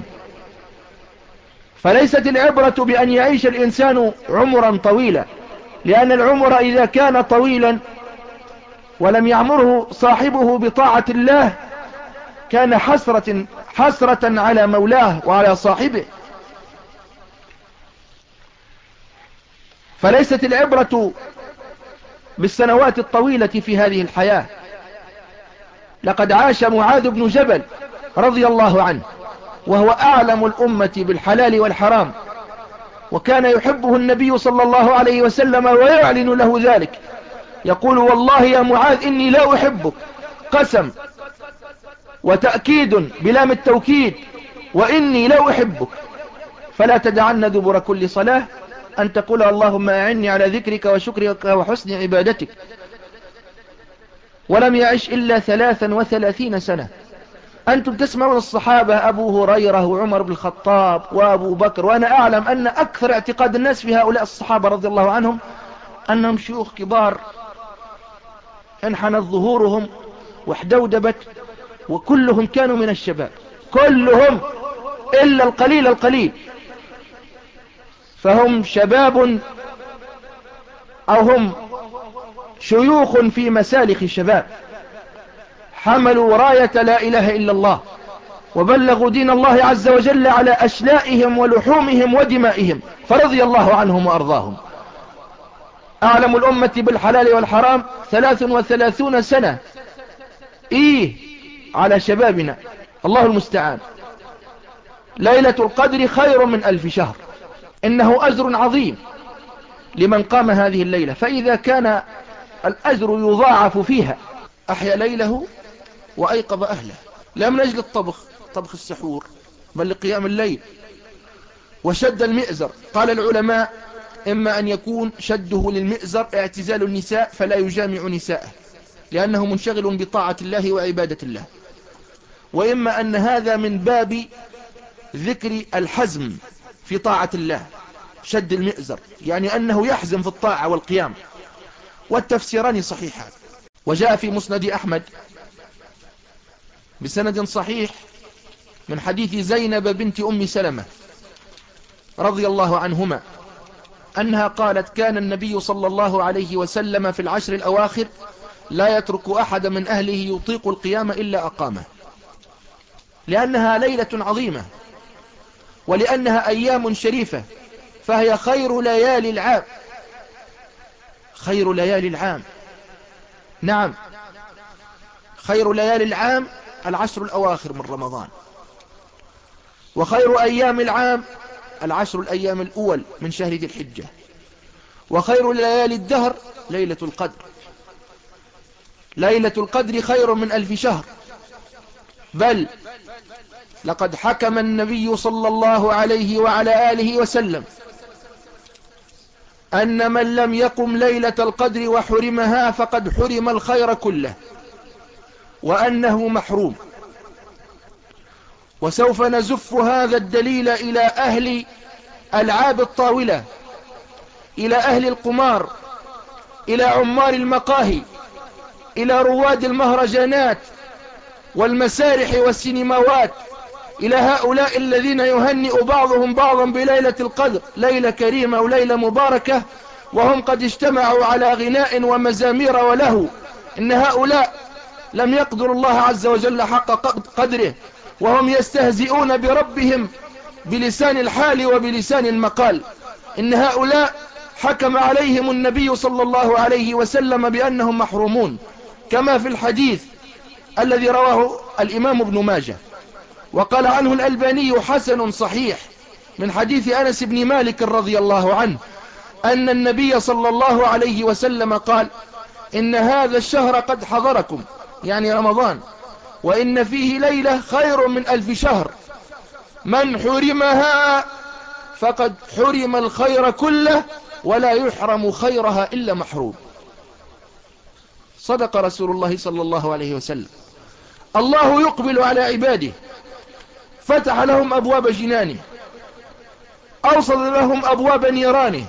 فليست العبرة بأن يعيش الإنسان عمرا طويلا، لأن العمر إذا كان طويلا ولم يعمره صاحبه بطاعة الله كان حسرة, حسرة على مولاه وعلى صاحبه. فليست العبرة بالسنوات الطويلة في هذه الحياة. لقد عاش معاذ بن جبل رضي الله عنه وهو أعلم الأمة بالحلال والحرام، وكان يحبه النبي صلى الله عليه وسلم ويعلن له ذلك، يقول: والله يا معاذ إني لا أحبك، قسم وتأكيد بلام التوكيد، وإني لا أحبك، فلا تدعن دبر كل صلاة أن تقول اللهم أعني على ذكرك وشكرك وحسن عبادتك. ولم يعش إلا ثلاثا وثلاثين سنة. أنتم تسمعون الصحابة أبو هريرة وعمر بن الخطاب وأبو بكر، وأنا أعلم أن أكثر اعتقاد الناس في هؤلاء الصحابة رضي الله عنهم أنهم شيوخ كبار انحنت ظهورهم واحدودبت، وكلهم كانوا من الشباب، كلهم إلا القليل القليل. فهم شباب أو هم شيوخ في مسالخ الشباب، حملوا راية لا إله إلا الله، وبلغوا دين الله عز وجل على أشلائهم ولحومهم ودمائهم، فرضي الله عنهم وأرضاهم. أعلم الأمة بالحلال والحرام ثلاث وثلاثون سنة، إيه على شبابنا، الله المستعان. ليلة القدر خير من ألف شهر، إنه أجر عظيم لمن قام هذه الليلة. فإذا كان الأجر يضاعف فيها أحيا ليله وأيقظ أهله، لا من أجل الطبخ، طبخ السحور، بل لقيام الليل وشد المئزر. قال العلماء: إما أن يكون شده للمئزر اعتزال النساء فلا يجامع نساءه لأنه منشغل بطاعة الله وعبادة الله، وإما أن هذا من باب ذكر الحزم في طاعة الله، شد المئزر يعني أنه يحزم في الطاعة والقيام، والتفسيران صحيحان. وجاء في مسند أحمد بسند صحيح من حديث زينب بنت أم سلمة رضي الله عنهما أنها قالت: كان النبي صلى الله عليه وسلم في العشر الأواخر لا يترك أحد من أهله يطيق القيام إلا أقامه، لأنها ليلة عظيمة ولأنها أيام شريفة، فهي خير ليالي العام، خير ليالي العام. نعم، خير ليالي العام العشر الأواخر من رمضان، وخير أيام العام العشر الأيام الأول من شهر ذي الحجة، وخير ليالي الدهر ليلة القدر. ليلة القدر خير من ألف شهر، بل لقد حكم النبي صلى الله عليه وعلى آله وسلم أن من لم يقم ليلة القدر وحرمها فقد حرم الخير كله، وأنه محروم. وسوف نزف هذا الدليل إلى أهل ألعاب الطاولة، إلى أهل القمار، إلى عمار المقاهي، إلى رواد المهرجانات والمسارح والسينماوات، إلى هؤلاء الذين يهنئ بعضهم بعضا بليلة القدر، ليلة كريمة وليلة مباركة، وهم قد اجتمعوا على غناء ومزامير وله. إن هؤلاء لم يقدروا الله عز وجل حق قدره، وهم يستهزئون بربهم بلسان الحال وبلسان المقال. إن هؤلاء حكم عليهم النبي صلى الله عليه وسلم بأنهم محرومون، كما في الحديث الذي رواه الإمام ابن ماجه وقال عنه الألباني حسن صحيح من حديث أنس بن مالك رضي الله عنه أن النبي صلى الله عليه وسلم قال إن هذا الشهر قد حضركم، يعني رمضان، وإن فيه ليلة خير من ألف شهر، من حرمها فقد حرم الخير كله ولا يحرم خيرها إلا محروم. صدق رسول الله صلى الله عليه وسلم. الله يقبل على عباده، فتح لهم أبواب جنانه، أوصد لهم أبواب نيرانه،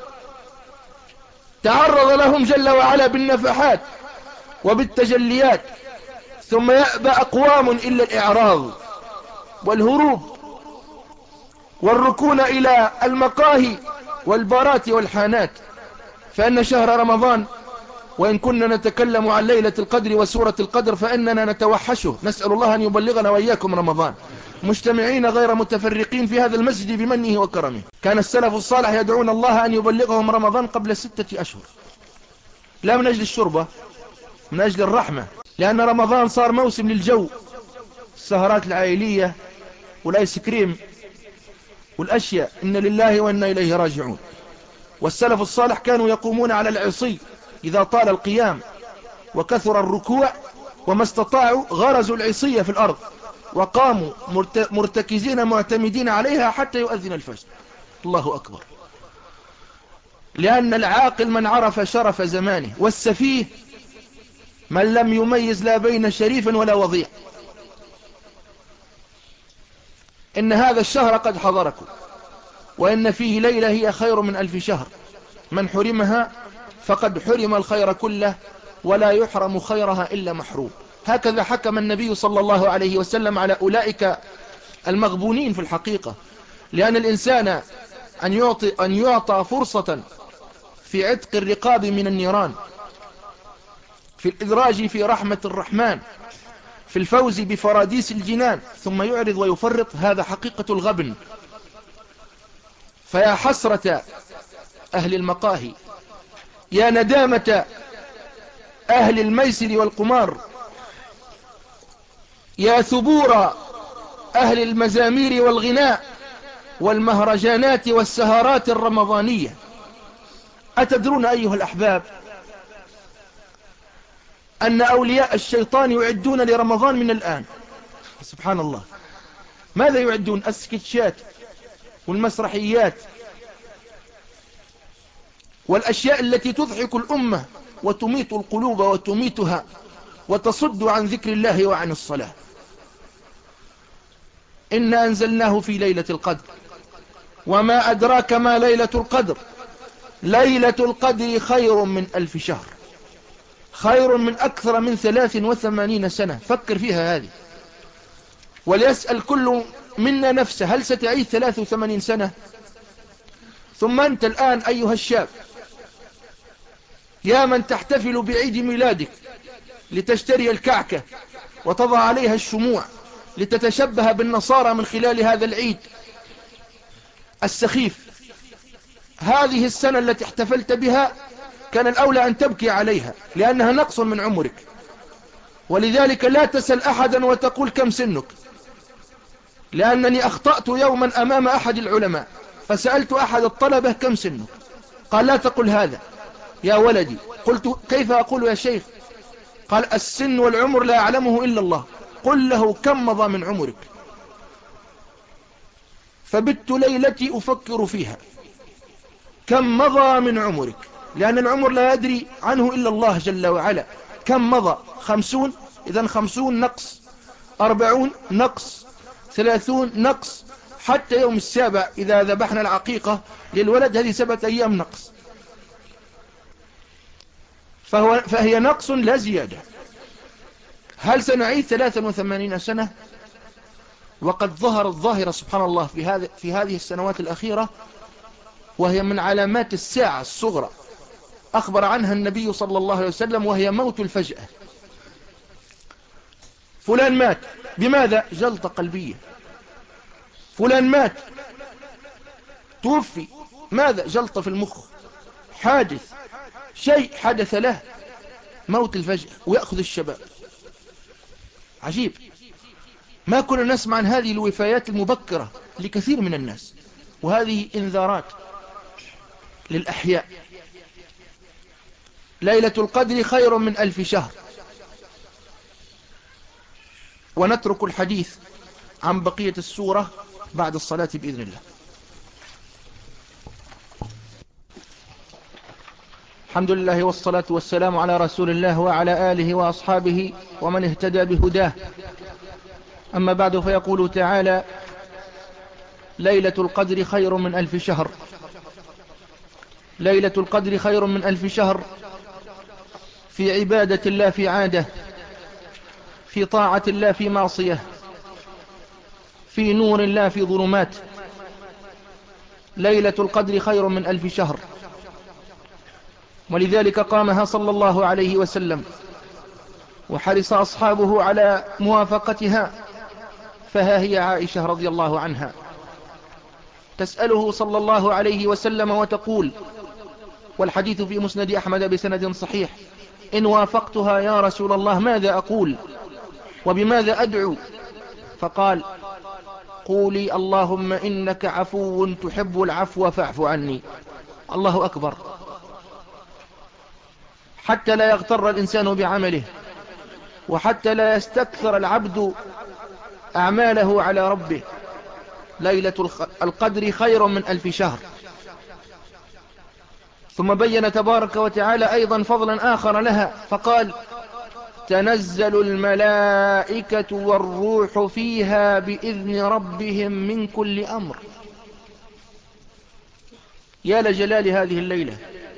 تعرض لهم جل وعلا بالنفحات وبالتجليات، ثم يأبى أقوام إلا الإعراض والهروب والركون إلى المقاهي والبارات والحانات. فإن شهر رمضان، وإن كنا نتكلم عن ليلة القدر وسورة القدر، فإننا نتوحشه. نسأل الله أن يبلغنا وإياكم رمضان مجتمعين غير متفرقين في هذا المسجد بمنه وكرمه. كان السلف الصالح يدعون الله أن يبلغهم رمضان قبل ستة أشهر، لا من أجل الشربة، من أجل الرحمة، لأن رمضان صار موسم للجو، السهرات العائلية والآيس كريم والأشياء. إن لله وإنا إليه راجعون. والسلف الصالح كانوا يقومون على العصي إذا طال القيام وكثر الركوع، وما استطاعوا غرزوا العصية في الأرض وقاموا مرتكزين معتمدين عليها حتى يؤذن الفجر. الله أكبر. لأن العاقل من عرف شرف زمانه، والسفيه من لم يميز لا بين شريف ولا وضيع. إن هذا الشهر قد حضركم، وإن فيه ليلة هي خير من ألف شهر، من حرمها فقد حرم الخير كله ولا يحرم خيرها إلا محروم. هكذا حكم النبي صلى الله عليه وسلم على أولئك المغبونين في الحقيقة. لأن الإنسان أن يعطي, أن يعطى فرصة في عتق الرقاب من النيران، في الإدراج في رحمة الرحمن، في الفوز بفراديس الجنان، ثم يعرض ويفرط، هذا حقيقة الغبن. فيا حسرة أهل المقاهي، يا ندامة أهل الميسر والقمار، يا ثبور أهل المزامير والغناء والمهرجانات والسهرات الرمضانية. أتدرون أيها الأحباب أن أولياء الشيطان يعدون لرمضان من الآن؟ سبحان الله. ماذا يعدون؟ السكتشات والمسرحيات والأشياء التي تضحك الأمة وتميت القلوب وتميتها وتصد عن ذكر الله وعن الصلاة. إنا أنزلناه في ليلة القدر، وما أدراك ما ليلة القدر، ليلة القدر خير من ألف شهر، خير من أكثر من ثلاث وثمانين سنة. فكر فيها هذه، وليسأل كل منا نفسه، هل ستعيش ثلاث وثمانين سنة؟ ثم أنت الآن أيها الشاب، يا من تحتفل بعيد ميلادك لتشتري الكعكة وتضع عليها الشموع لتتشبه بالنصارى من خلال هذا العيد السخيف، هذه السنة التي احتفلت بها كان الأولى أن تبكي عليها، لأنها نقص من عمرك. ولذلك لا تسأل أحدا وتقول كم سنك، لأنني أخطأت يوما أمام أحد العلماء، فسألت أحد الطلبة كم سنك، قال لا تقل هذا يا ولدي. قلت كيف أقول يا شيخ؟ قال السن والعمر لا يعلمه إلا الله، قل له كم مضى من عمرك. فبت ليلتي أفكر فيها، كم مضى من عمرك، لأن العمر لا يدري عنه إلا الله جل وعلا. كم مضى؟ خمسون، إذن خمسون نقص، أربعون نقص، ثلاثون نقص، حتى يوم السابع إذا ذبحنا العقيقة للولد هذه سبعة أيام نقص، فهو فهي نقص لا زيادة. هل سنعيد ثلاثا وثمانين سنة؟ وقد ظهرت ظاهرة سبحان الله في هذه في هذه السنوات الأخيرة، وهي من علامات الساعة الصغرى، أخبر عنها النبي صلى الله عليه وسلم، وهي موت الفجأة. فلان مات، بماذا؟ جلطة قلبية. فلان مات، توفي، ماذا؟ جلطة في المخ، حادث، شيء حدث له، موت الفجأة، ويأخذ الشباب. عجيب، ما كنا نسمع عن هذه الوفيات المبكرة لكثير من الناس، وهذه إنذارات. للأحياء. ليلة القدر خير من ألف شهر. ونترك الحديث عن بقية السورة بعد الصلاة بإذن الله. الحمد لله والصلاة والسلام على رسول الله وعلى آله وأصحابه ومن اهتدى بهداه. أما بعد، فيقول تعالى: ليلة القدر خير من ألف شهر. ليلة القدر خير من ألف شهر في عبادة الله في عادة، في طاعة الله في معصية، في نور الله في ظلمات. ليلة القدر خير من ألف شهر، ولذلك قامها صلى الله عليه وسلم، وحرص أصحابه على موافقتها. فها هي عائشة رضي الله عنها تسأله صلى الله عليه وسلم وتقول، والحديث في مسند أحمد بسند صحيح: إن وافقتها يا رسول الله ماذا أقول وبماذا أدعو؟ فقال: قولي اللهم إنك عفو تحب العفو فاعف عني. الله أكبر. حتى لا يغتر الإنسان بعمله، وحتى لا يستكثر العبد أعماله على ربه. ليلة القدر خير من ألف شهر. ثم بين تبارك وتعالى أيضا فضلا آخر لها فقال: تنزل الملائكة والروح فيها بإذن ربهم من كل أمر. يا لجلال هذه الليلة.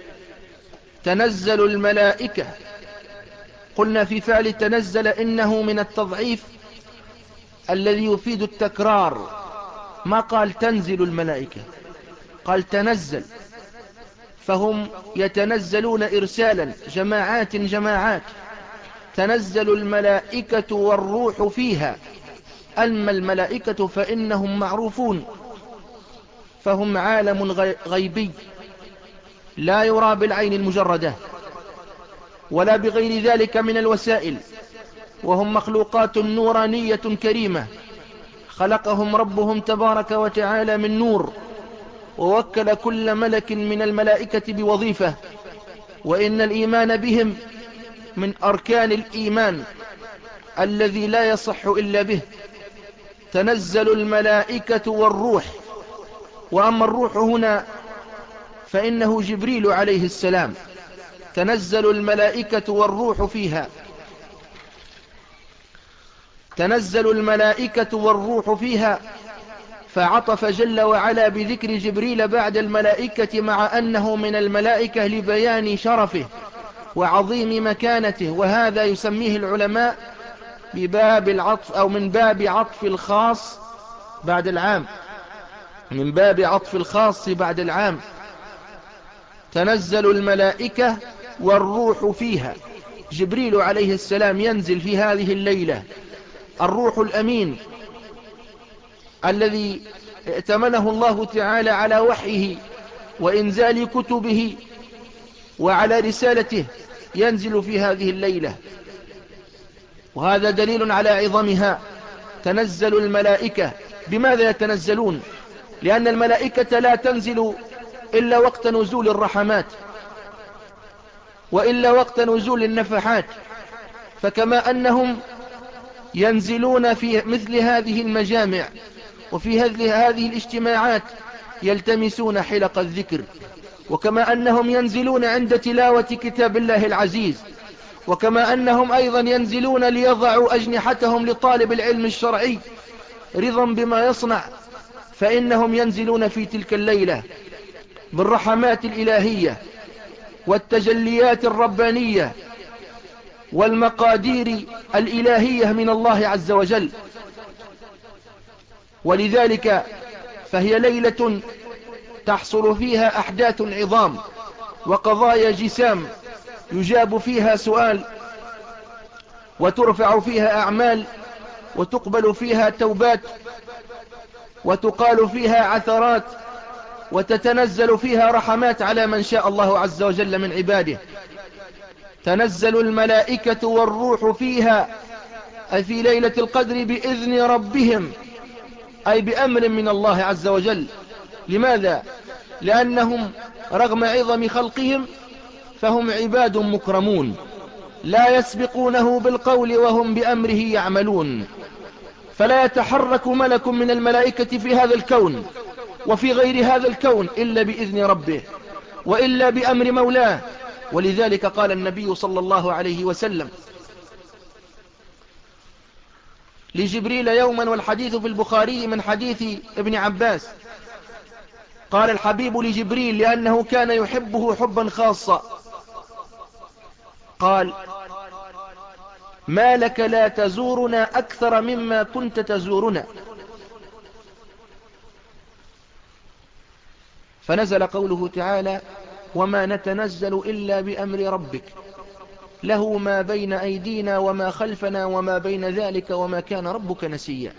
تنزل الملائكة. قلنا في فعل تنزل إنه من التضعيف الذي يفيد التكرار. ما قال تنزل الملائكة، قال تنزل. فهم يتنزلون إرسالا، جماعات جماعات. تنزل الملائكة والروح فيها. أما الملائكة فإنهم معروفون، فهم عالم غيبي لا يرى بالعين المجردة ولا بغير ذلك من الوسائل، وهم مخلوقات نورانية كريمة خلقهم ربهم تبارك وتعالى من نور، ووكل كل ملك من الملائكة بوظيفة. وإن الإيمان بهم من أركان الإيمان الذي لا يصح إلا به. تنزل الملائكة والروح. وأما الروح هنا فإنه جبريل عليه السلام. تنزل الملائكة والروح فيها. تنزل الملائكة والروح فيها، فعطف جل وعلا بذكر جبريل بعد الملائكة، مع أنه من الملائكة لبيان شرفه وعظيم مكانته. وهذا يسميه العلماء بباب العطف، أو من باب عطف الخاص بعد العام، من باب عطف الخاص بعد العام. تنزل الملائكة والروح فيها. جبريل عليه السلام ينزل في هذه الليلة، الروح الأمين الذي ائتمنه الله تعالى على وحيه وإنزال كتبه وعلى رسالته، ينزل في هذه الليلة. وهذا دليل على عظمها. تنزل الملائكة. بماذا يتنزلون؟ لأن الملائكة لا تنزل إلا وقت نزول الرحمات، وإلا وقت نزول النفحات. فكما أنهم ينزلون في مثل هذه المجامع وفي هذه الاجتماعات يلتمسون حلق الذكر، وكما أنهم ينزلون عند تلاوة كتاب الله العزيز، وكما أنهم أيضا ينزلون ليضعوا أجنحتهم لطالب العلم الشرعي رضا بما يصنع، فإنهم ينزلون في تلك الليلة بالرحمات الإلهية والتجليات الربانية والمقادير الإلهية من الله عز وجل. ولذلك فهي ليلة تحصل فيها أحداث عظام وقضايا جسام، يجاب فيها سؤال، وترفع فيها أعمال، وتقبل فيها توبات، وتقال فيها عثرات، وتتنزل فيها رحمات على من شاء الله عز وجل من عباده. تنزل الملائكة والروح فيها، أي في ليلة القدر بإذن ربهم، أي بأمر من الله عز وجل. لماذا؟ لأنهم رغم عظم خلقهم فهم عباد مكرمون لا يسبقونه بالقول وهم بأمره يعملون. فلا يتحرك ملك من الملائكة في هذا الكون وفي غير هذا الكون إلا بإذن ربه وإلا بأمر مولاه. ولذلك قال النبي صلى الله عليه وسلم لجبريل يوما، والحديث في البخاري من حديث ابن عباس، قال الحبيب لجبريل لأنه كان يحبه حبا خاصا، قال: ما لك لا تزورنا أكثر مما كنت تزورنا؟ فنزل قوله تعالى: وما نتنزل إلا بأمر ربك له ما بين أيدينا وما خلفنا وما بين ذلك وما كان ربك نسيا.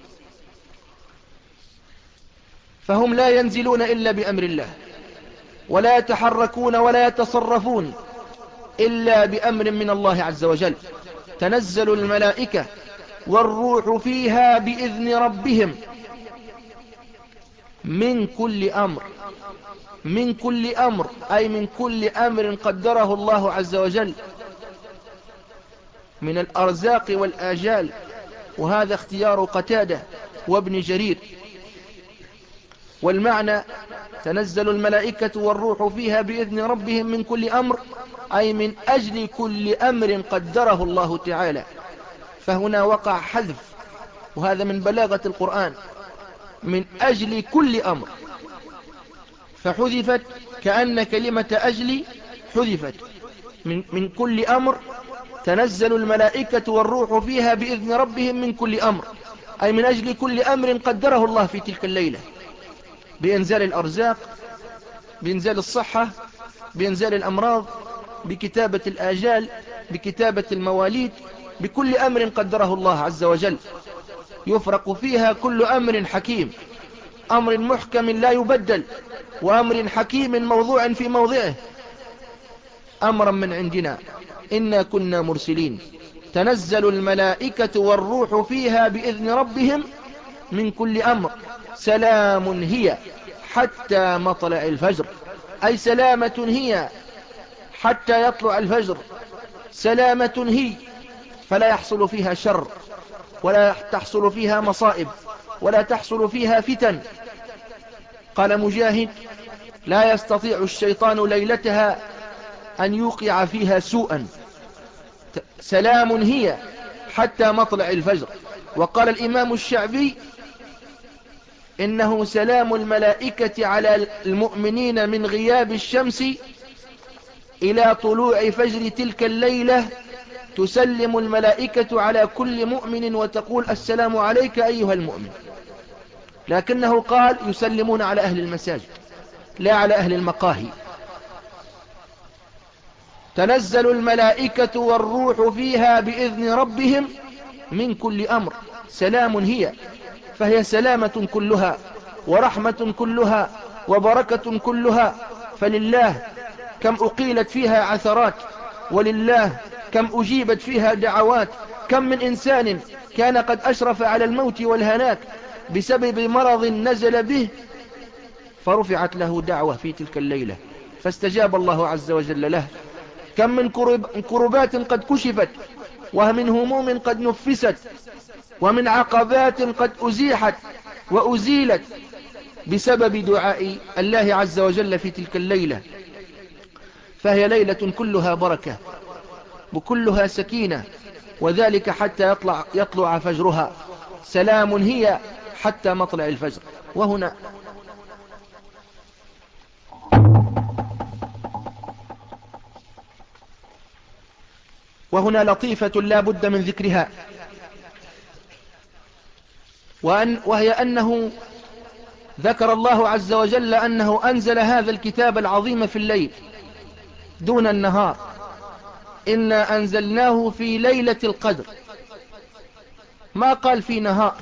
فهم لا ينزلون إلا بأمر الله، ولا يتحركون ولا يتصرفون إلا بأمر من الله عز وجل. تنزل الملائكة والروح فيها بإذن ربهم من كل أمر. من كل أمر أي من كل أمر قدره الله عز وجل من الأرزاق والآجال، وهذا اختيار قتادة وابن جرير. والمعنى تنزل الملائكة والروح فيها بإذن ربهم من كل أمر أي من أجل كل أمر قدره الله تعالى. فهنا وقع حذف، وهذا من بلاغة القرآن، من أجل كل أمر، فحذفت كأن كلمة أجل حذفت. من, من كل أمر تنزل الملائكة والروح فيها بإذن ربهم من كل أمر أي من أجل كل أمر قدره الله في تلك الليلة، بإنزال الأرزاق، بإنزال الصحة، بإنزال الأمراض، بكتابة الآجال، بكتابة المواليد، بكل أمر قدره الله عز وجل. يفرق فيها كل أمر حكيم، أمر محكم لا يبدل، وأمر حكيم موضوع في موضعه، أمرا من عندنا إنا كنا مرسلين. تنزل الملائكة والروح فيها بإذن ربهم من كل أمر سلام هي حتى مطلع الفجر، أي سلامة هي حتى يطلع الفجر، سلامة هي فلا يحصل فيها شر ولا تحصل فيها مصائب ولا تحصل فيها فتن. قال مجاهد: لا يستطيع الشيطان ليلتها أن يوقع فيها سوءا. سلام هي حتى مطلع الفجر. وقال الإمام الشعبي: إنه سلام الملائكة على المؤمنين من غياب الشمس إلى طلوع فجر تلك الليلة. تسلم الملائكة على كل مؤمن وتقول: السلام عليك أيها المؤمن. لكنه قال: يسلمون على أهل المساجد لا على أهل المقاهي. تنزل الملائكة والروح فيها بإذن ربهم من كل أمر سلام هي، فهي سلامة كلها ورحمة كلها وبركة كلها. فلله كم أقيلت فيها عثرات، ولله كم أجيبت فيها دعوات. كم من إنسان كان قد أشرف على الموت والهلاك بسبب مرض نزل به، فرفعت له دعوة في تلك الليلة فاستجاب الله عز وجل له. كم من كربات قد كشفت، ومن هموم قد نفست، ومن عقبات قد أزيحت وأزيلت بسبب دعاء الله عز وجل في تلك الليلة. فهي ليلة كلها بركة وكلها سكينة، وذلك حتى يطلع, يطلع فجرها. سلام هي حتى مطلع الفجر. وهنا وهنا لطيفة لا بد من ذكرها، وأن وهي أنه ذكر الله عز وجل أنه أنزل هذا الكتاب العظيم في الليل دون النهار. إنا أنزلناه في ليلة القدر، ما قال في نهار.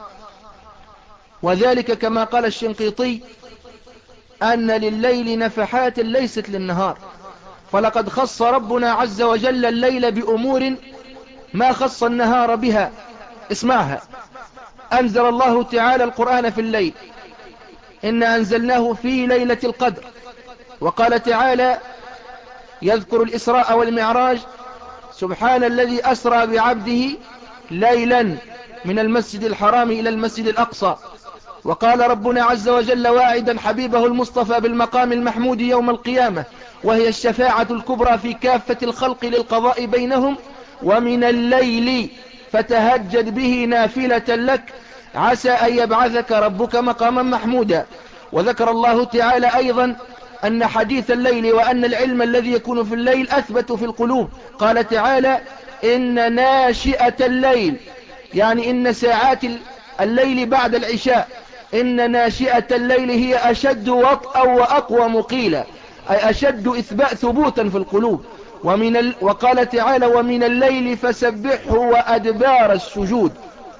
وذلك كما قال الشنقيطي أن لليل نفحات ليست للنهار، فلقد خص ربنا عز وجل الليل بأمور ما خص النهار بها. اسمعها: أنزل الله تعالى القرآن في الليل، إنا أنزلناه في ليلة القدر، وقال تعالى يذكر الإسراء والمعراج: سبحان الذي أسرى بعبده ليلا من المسجد الحرام إلى المسجد الأقصى. وقال ربنا عز وجل واعدا حبيبه المصطفى بالمقام المحمود يوم القيامة، وهي الشفاعة الكبرى في كافة الخلق للقضاء بينهم: ومن الليل فتهجد به نافلة لك عسى أن يبعثك ربك مقاما محمودا. وذكر الله تعالى أيضا أن حديث الليل وأن العلم الذي يكون في الليل أثبت في القلوب. قال تعالى: إن ناشئة الليل، يعني إن ساعات الليل بعد العشاء، إن ناشئة الليل هي أشد وطئا وأقوى مقيلا، أي أشد إثبات ثبوتا في القلوب. ومن ال... وقال تعالى: ومن الليل فسبحه وأدبار السجود.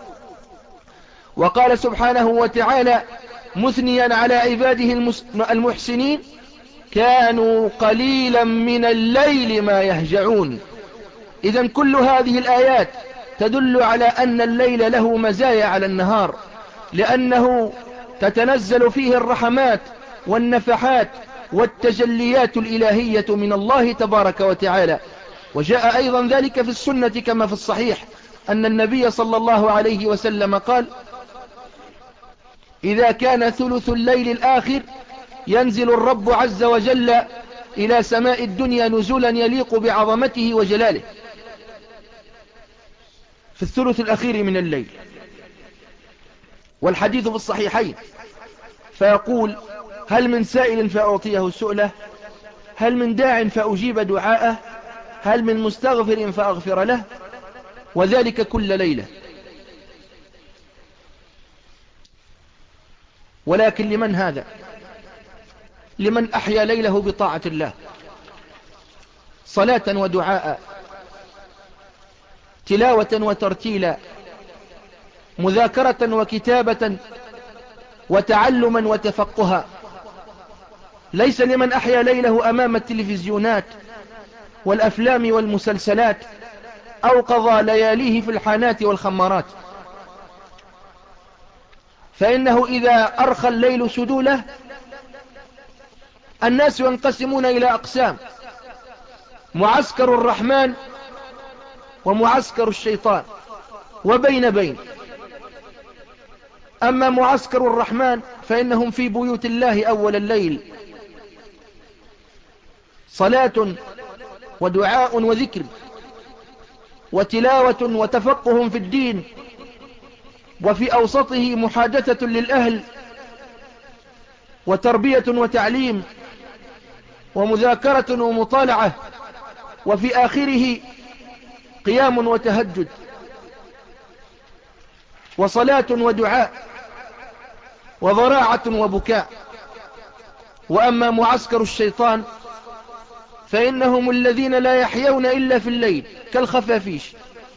وقال سبحانه وتعالى مثنيا على عباده المس... المحسنين: كانوا قليلا من الليل ما يهجعون. إذن كل هذه الآيات تدل على أن الليل له مزايا على النهار، لأنه تتنزل فيه الرحمات والنفحات والتجليات الإلهية من الله تبارك وتعالى. وجاء أيضا ذلك في السنة كما في الصحيح أن النبي صلى الله عليه وسلم قال: إذا كان ثلث الليل الآخر ينزل الرب عز وجل إلى سماء الدنيا نزولا يليق بعظمته وجلاله، في الثلث الأخير من الليل. والحديث في الصحيحين، فيقول: هل من سائل فأعطيه سؤله، هل من داع فأجيب دعاءه، هل من مستغفر فأغفر له، وذلك كل ليلة. ولكن لمن هذا؟ لمن أحيا ليله بطاعة الله، صلاة ودعاء، تلاوة وترتيلا، مذاكرة وكتابة، وتعلما وتفقها. ليس لمن أحيا ليله أمام التلفزيونات والأفلام والمسلسلات، أو قضى لياليه في الحانات والخمارات. فإنه إذا أرخى الليل سدوله الناس ينقسمون إلى أقسام: معسكر الرحمن ومعسكر الشيطان، وبين بين. أما معسكر الرحمن فإنهم في بيوت الله أول الليل، صلاة ودعاء وذكر وتلاوة وتفقه في الدين، وفي أوسطه محادثة للأهل وتربية وتعليم ومذاكرة ومطالعة، وفي آخره قيام وتهجد وصلاة ودعاء وضراعة وبكاء. وأما معسكر الشيطان فإنهم الذين لا يحيون إلا في الليل كالخفافيش،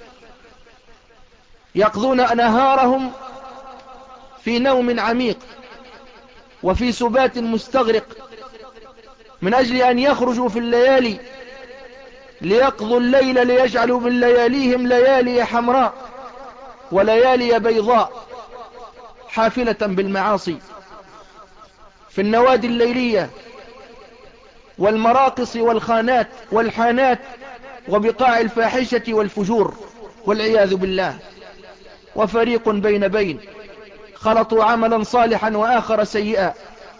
يقضون نهارهم في نوم عميق وفي سبات مستغرق، من أجل أن يخرجوا في الليالي ليقضوا الليل ليجعلوا من لياليهم ليالي حمراء وليالي بيضاء حافلة بالمعاصي، في النوادي الليلية والمراقص والخانات والحانات وبقاع الفاحشة والفجور والعياذ بالله. وفريق بين بين خلطوا عملا صالحا وآخر سيئا،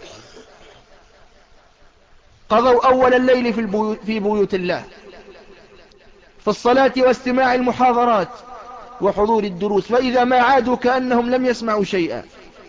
قضوا أول الليل في, البيو في بيوت الله في الصلاة واستماع المحاضرات وحضور الدروس، فإذا ما عادوا كأنهم لم يسمعوا شيئا.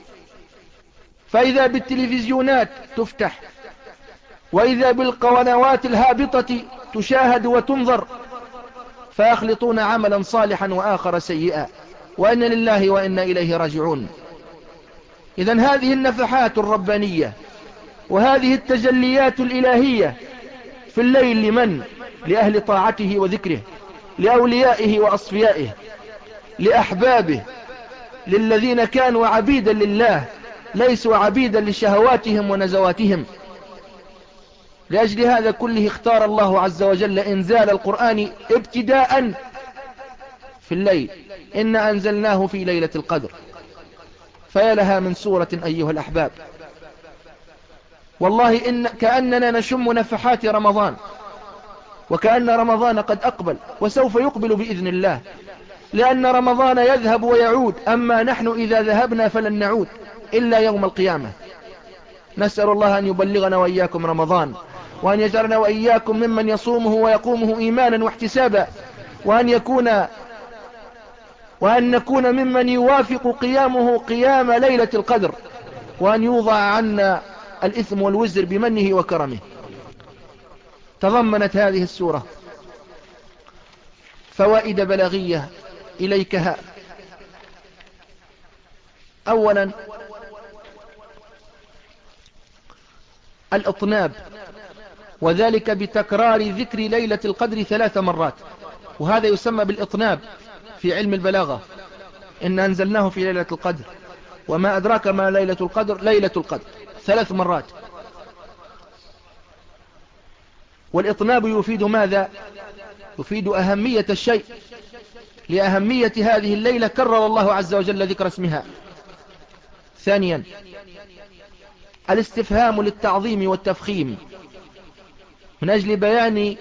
فإذا بالتلفزيونات تفتح، وإذا بالقنوات الهابطة تشاهد وتنظر، فيخلطون عملا صالحا وآخر سيئا، وإن لله وإنا إليه راجعون. إذن هذه النفحات الربانية وهذه التجليات الإلهية في الليل لمن؟ لأهل طاعته وذكره، لأوليائه وأصفيائه، لأحبابه، للذين كانوا عبيدا لله ليسوا عبيدا لشهواتهم ونزواتهم. لأجل هذا كله اختار الله عز وجل إنزال القرآن ابتداء في الليل: إن أنزلناه في ليلة القدر. فيا لها من سورة أيها الأحباب، والله إن كأننا نشم نفحات رمضان، وكأن رمضان قد أقبل وسوف يقبل بإذن الله، لأن رمضان يذهب ويعود، أما نحن إذا ذهبنا فلن نعود إلا يوم القيامة. نسأل الله أن يبلغنا وإياكم رمضان، وأن يجعلنا وإياكم ممن يصومه ويقومه إيمانا واحتسابا، وأن يكون وأن نكون ممن يوافق قيامه قيام ليلة القدر، وأن يوضع عنا الإثم والوزر بمنه وكرمه. تضمنت هذه السورة فوائد بلاغية إليكها. أولا الإطناب، وذلك بتكرار ذكر ليلة القدر ثلاث مرات، وهذا يسمى بالإطناب في علم البلاغة. إن أنزلناه في ليلة القدر، وما أدراك ما ليلة القدر، ليلة القدر ثلاث مرات. والإطناب يفيد ماذا؟ يفيد أهمية الشيء، لأهمية هذه الليلة كرر الله عز وجل ذكر اسمها. ثانيا الاستفهام للتعظيم والتفخيم، من أجل بيان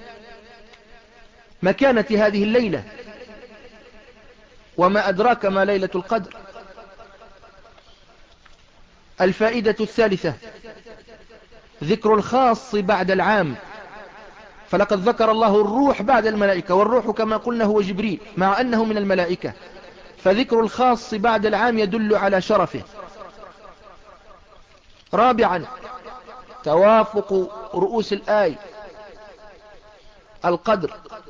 مكانة هذه الليلة. وما أدراك ما ليلة القدر. الفائدة الثالثة ذكر الخاص بعد العام، فلقد ذكر الله الروح بعد الملائكة، والروح كما قلنا هو جبريل مع أنه من الملائكة، فذكر الخاص بعد العام يدل على شرفه. رابعا توافق رؤوس الآي، القدر،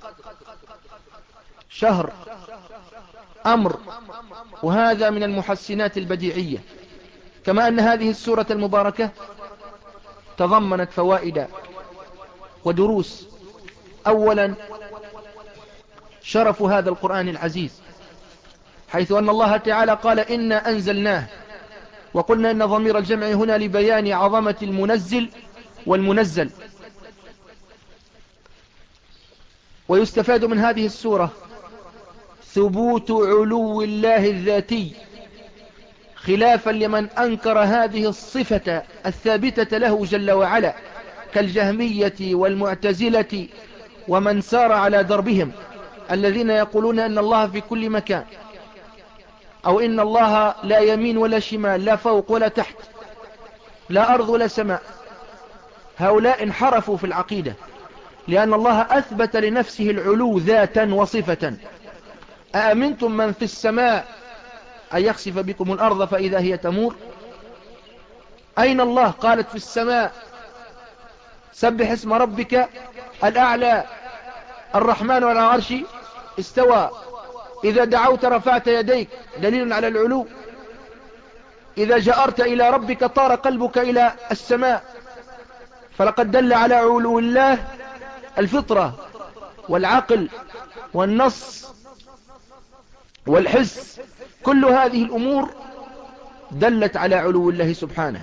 شهر، أمر، وهذا من المحسنات البديعية. كما أن هذه السورة المباركة تضمنت فوائد ودروس. أولا شرف هذا القرآن العزيز، حيث أن الله تعالى قال إنا أنزلناه، وقلنا إن ضمير الجمع هنا لبيان عظمة المنزل والمنزل. ويستفاد من هذه السورة ثبوت علو الله الذاتي، خلافا لمن أنكر هذه الصفة الثابتة له جل وعلا كالجهمية والمعتزلة ومن سار على دربهم، الذين يقولون أن الله في كل مكان، أو إن الله لا يمين ولا شمال، لا فوق ولا تحت، لا أرض ولا سماء. هؤلاء انحرفوا في العقيدة، لأن الله أثبت لنفسه العلو ذاتا وصفة. أأمنتم من في السماء أن يخسف بكم الأرض فإذا هي تمور؟ أين الله؟ قالت في السماء. سبح اسم ربك الأعلى. الرحمن على العرش استوى. إذا دعوت رفعت يديك، دليل على العلو. إذا جأرت إلى ربك طار قلبك إلى السماء. فلقد دل على علو الله الفطرة والعقل والنص والحس، كل هذه الأمور دلت على علو الله سبحانه.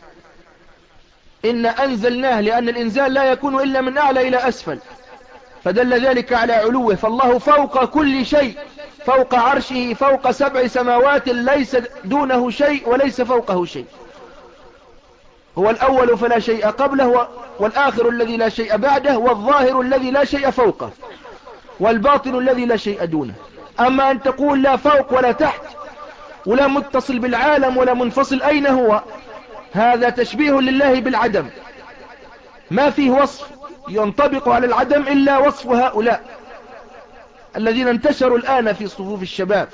إن أنزلناه، لأن الإنزال لا يكون إلا من أعلى إلى أسفل، فدل ذلك على علوه. فالله فوق كل شيء، فوق عرشه، فوق سبع سماوات، ليس دونه شيء وليس فوقه شيء. هو الأول فلا شيء قبله، والآخر الذي لا شيء بعده، والظاهر الذي لا شيء فوقه، والباطن الذي لا شيء دونه. أما أن تقول لا فوق ولا تحت ولا متصل بالعالم ولا منفصل، أين هو؟ هذا تشبيه لله بالعدم، ما فيه وصف ينطبق على العدم إلا وصف هؤلاء الذين انتشروا الآن في صفوف الشباب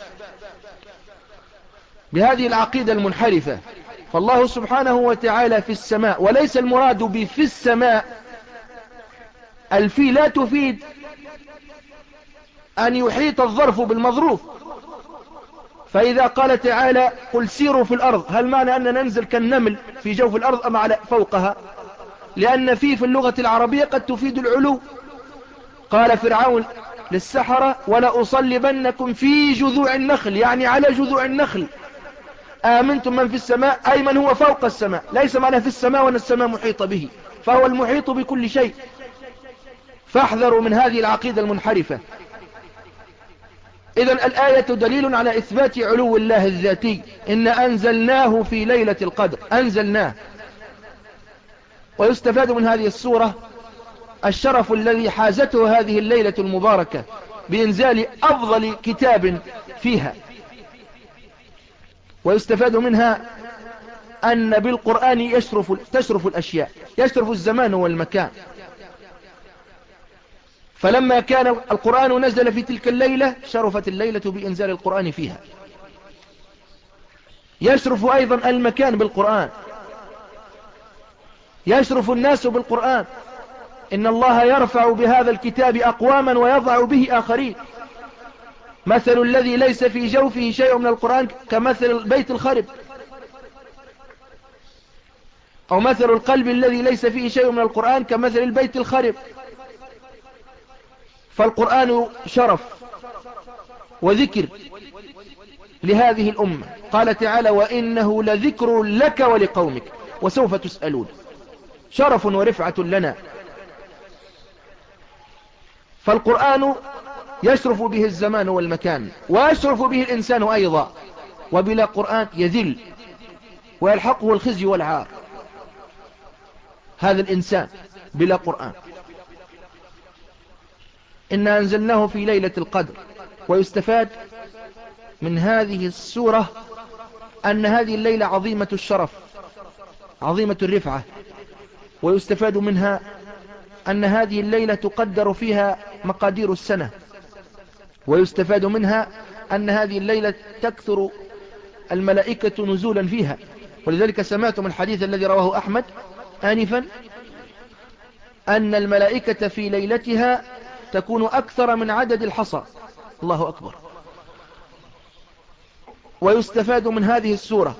بهذه العقيدة المنحرفة. فالله سبحانه وتعالى في السماء، وليس المراد بفي السماء، الفي لا تفيد أن يحيط الظرف بالمظروف. فإذا قال تعالى قل سيروا في الأرض، هل معنى أن ننزل كالنمل في جوف الأرض أم على فوقها؟ لأن في في اللغة العربية قد تفيد العلو. قال فرعون للسحرة ولا أصلبنكم في جذوع النخل، يعني على جذوع النخل. آمنتم من في السماء، أي من هو فوق السماء، ليس معنى في السماء وأن السماء محيطة به، فهو المحيط بكل شيء. فاحذروا من هذه العقيدة المنحرفة. إذن الآية دليل على إثبات علو الله الذاتي. إن أنزلناه في ليلة القدر، أنزلناه. ويستفاد من هذه السورة الشرف الذي حازته هذه الليلة المباركة بإنزال أفضل كتاب فيها. ويستفاد منها أن بالقرآن يشرف تشرف الأشياء، يشرف الزمان والمكان. فلما كان القرآن نزل في تلك الليلة شرفت الليلة بإنزال القرآن فيها. يشرف أيضا المكان بالقرآن، يشرف الناس بالقرآن. إن الله يرفع بهذا الكتاب أقواما ويضع به آخرين. مثل الذي ليس في جوفه شيء من القرآن كمثل البيت الخرب، أو مثل القلب الذي ليس فيه شيء من القرآن كمثل البيت الخرب. فالقرآن شرف وذكر لهذه الأمة. قال تعالى: وإنه لذكر لك ولقومك وسوف تسألون. شرف ورفعة لنا. فالقرآن يشرف به الزمان والمكان، ويشرف به الإنسان أيضا، وبلا قرآن يذل ويلحقه الخزي والعار هذا الإنسان بلا قرآن. إنا أنزلناه في ليلة القدر. ويستفاد من هذه السورة أن هذه الليلة عظيمة الشرف عظيمة الرفعة. ويستفاد منها أن هذه الليلة تقدر فيها مقادير السنة. ويستفاد منها أن هذه الليلة تكثر الملائكة نزولا فيها. ولذلك سمعتم الحديث الذي رواه أحمد آنفا أن الملائكة في ليلتها تكون أكثر من عدد الحصى. الله أكبر. ويستفاد من هذه السورة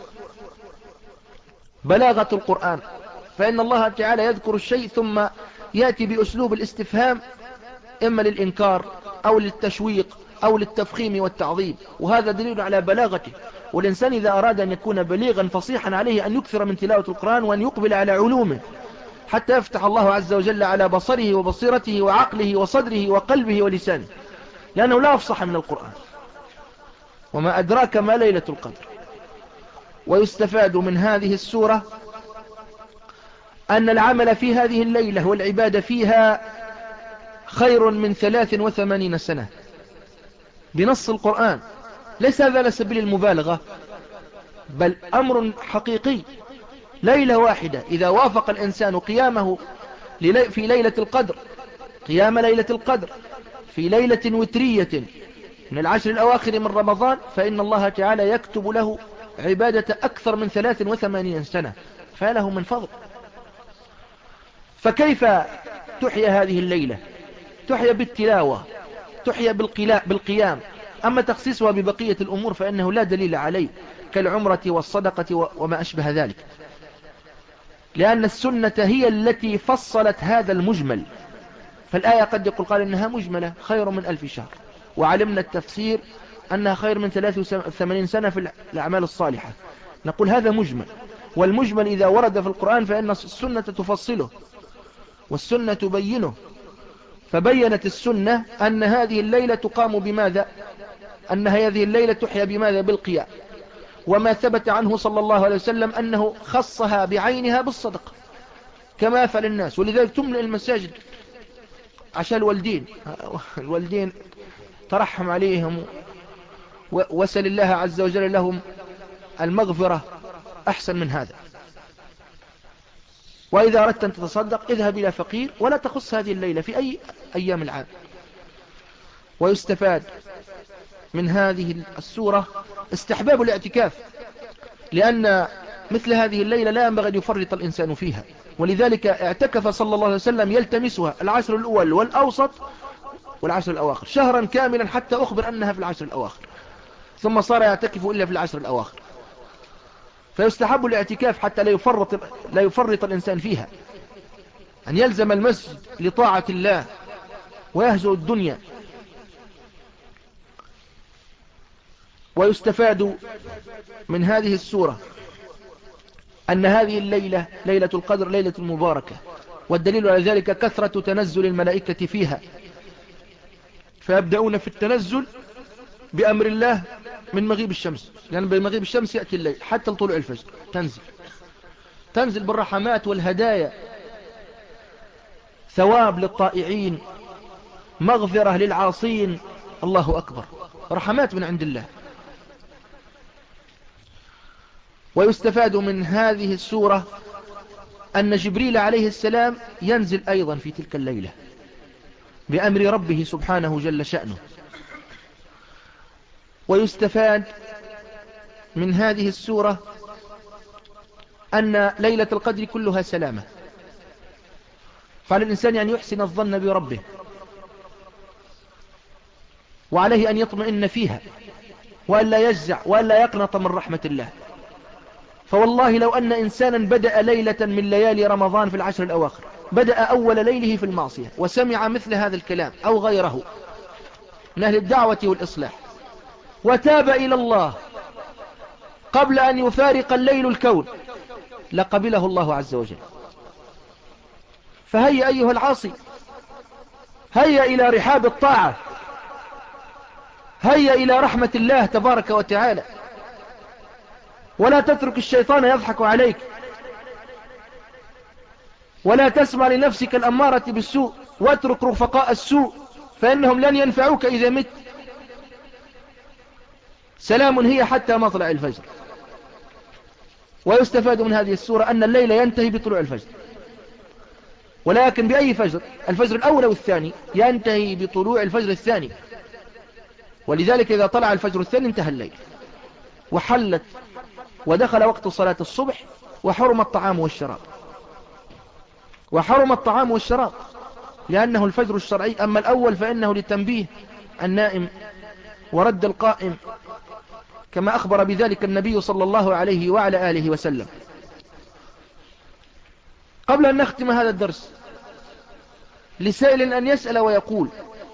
بلاغة القرآن، فإن الله تعالى يذكر الشيء ثم يأتي بأسلوب الاستفهام، إما للإنكار أو للتشويق أو للتفخيم والتعظيم، وهذا دليل على بلاغته. والإنسان إذا أراد أن يكون بليغا فصيحا عليه أن يكثر من تلاوة القرآن وأن يقبل على علومه حتى يفتح الله عز وجل على بصره وبصيرته وعقله وصدره وقلبه ولسانه، لأنه لا أفصح من القرآن. وما أدراك ما ليلة القدر. ويستفاد من هذه السورة أن العمل في هذه الليلة والعبادة فيها خير من ثلاث وثمانين سنة بنص القرآن. ليس هذا على سبيل المبالغة، بل أمر حقيقي. ليلة واحدة إذا وافق الإنسان قيامه في ليلة القدر، قيام ليلة القدر في ليلة وترية من العشر الأواخر من رمضان، فإن الله تعالى يكتب له عبادة أكثر من ثلاث وثمانين سنة، فله من فضل. فكيف تحيا هذه الليلة؟ تحيا بالتلاوة، تحيا بالقيام. أما تخصيصها ببقية الأمور فإنه لا دليل عليه، كالعمرة والصدقة وما أشبه ذلك، لأن السنة هي التي فصلت هذا المجمل. فالآية قد يقول قال إنها مجملة خير من ألف شهر، وعلمنا التفسير أنها خير من ثلاث وثمانين سنة في الأعمال الصالحة. نقول هذا مجمل، والمجمل إذا ورد في القرآن فإن السنة تفصله والسنة تبينه. فبينت السنة أن هذه الليلة تقام بماذا؟ أن هذه الليلة تحيا بماذا؟ بالقيام. وما ثبت عنه صلى الله عليه وسلم أنه خصها بعينها بالصدقة كما فعل الناس. ولذلك تملأ المساجد عشان الوالدين الوالدين ترحم عليهم وسل الله عز وجل لهم المغفرة أحسن من هذا. وإذا أردت أن تتصدق اذهب إلى فقير، ولا تخص هذه الليلة في أي أيام العام. ويستفاد من هذه السورة استحباب الاعتكاف، لأن مثل هذه الليلة لا ينبغي أن يفرط الإنسان فيها. ولذلك اعتكف صلى الله عليه وسلم يلتمسها العشر الأول والأوسط والعشر الأواخر شهرا كاملا، حتى أخبر أنها في العشر الأواخر، ثم صار يعتكف إلا في العشر الأواخر. فيستحب الاعتكاف حتى لا يفرط, لا يفرط الإنسان فيها، أن يلزم المسجد لطاعة الله ويهزو الدنيا. ويستفاد من هذه السورة أن هذه الليلة ليلة القدر ليلة مباركة، والدليل على ذلك كثرة تنزل الملائكة فيها، فيبدأون في التنزل بأمر الله من مغيب الشمس، لأن يعني بمغيب الشمس يأتي الليل حتى طلوع الفجر تنزل تنزل بالرحمات والهدايا ثواب للطائعين، مغفرة للعاصين. الله أكبر، رحمات من عند الله. ويستفاد من هذه السورة أن جبريل عليه السلام ينزل أيضا في تلك الليلة بأمر ربه سبحانه جل شأنه. ويستفاد من هذه السورة أن ليلة القدر كلها سلامة، فعلى الإنسان أن يحسن الظن بربه، وعليه أن يطمئن فيها، وأن لا يجزع وأن لا يقنط من رحمة الله. فوالله لو أن إنسانا بدأ ليلة من ليالي رمضان في العشر الأواخر، بدأ أول ليله في المعصية، وسمع مثل هذا الكلام أو غيره من أهل الدعوة والإصلاح، وتاب إلى الله قبل أن يفارق الليل الكون، لقبله الله عز وجل. فهيا أيها العاصي، هيا إلى رحاب الطاعة، هيا إلى رحمة الله تبارك وتعالى، ولا تترك الشيطان يضحك عليك، ولا تسمع لنفسك الأمارة بالسوء، واترك رفقاء السوء فإنهم لن ينفعوك إذا مت. سلام هي حتى مطلع الفجر. ويستفاد من هذه السورة أن الليل ينتهي بطلوع الفجر، ولكن بأي فجر؟ الفجر الأول والثاني ينتهي بطلوع الفجر الثاني، ولذلك إذا طلع الفجر الثاني انتهى الليل، وحلت ودخل وقت صلاة الصبح، وحرم الطعام والشراب، وحرم الطعام والشراب لأنه الفجر الشرعي. أما الأول فإنه للتنبيه النائم ورد القائم، كما أخبر بذلك النبي صلى الله عليه وعلى آله وسلم. قبل أن نختم هذا الدرس، لسائل أن يسأل ويقول: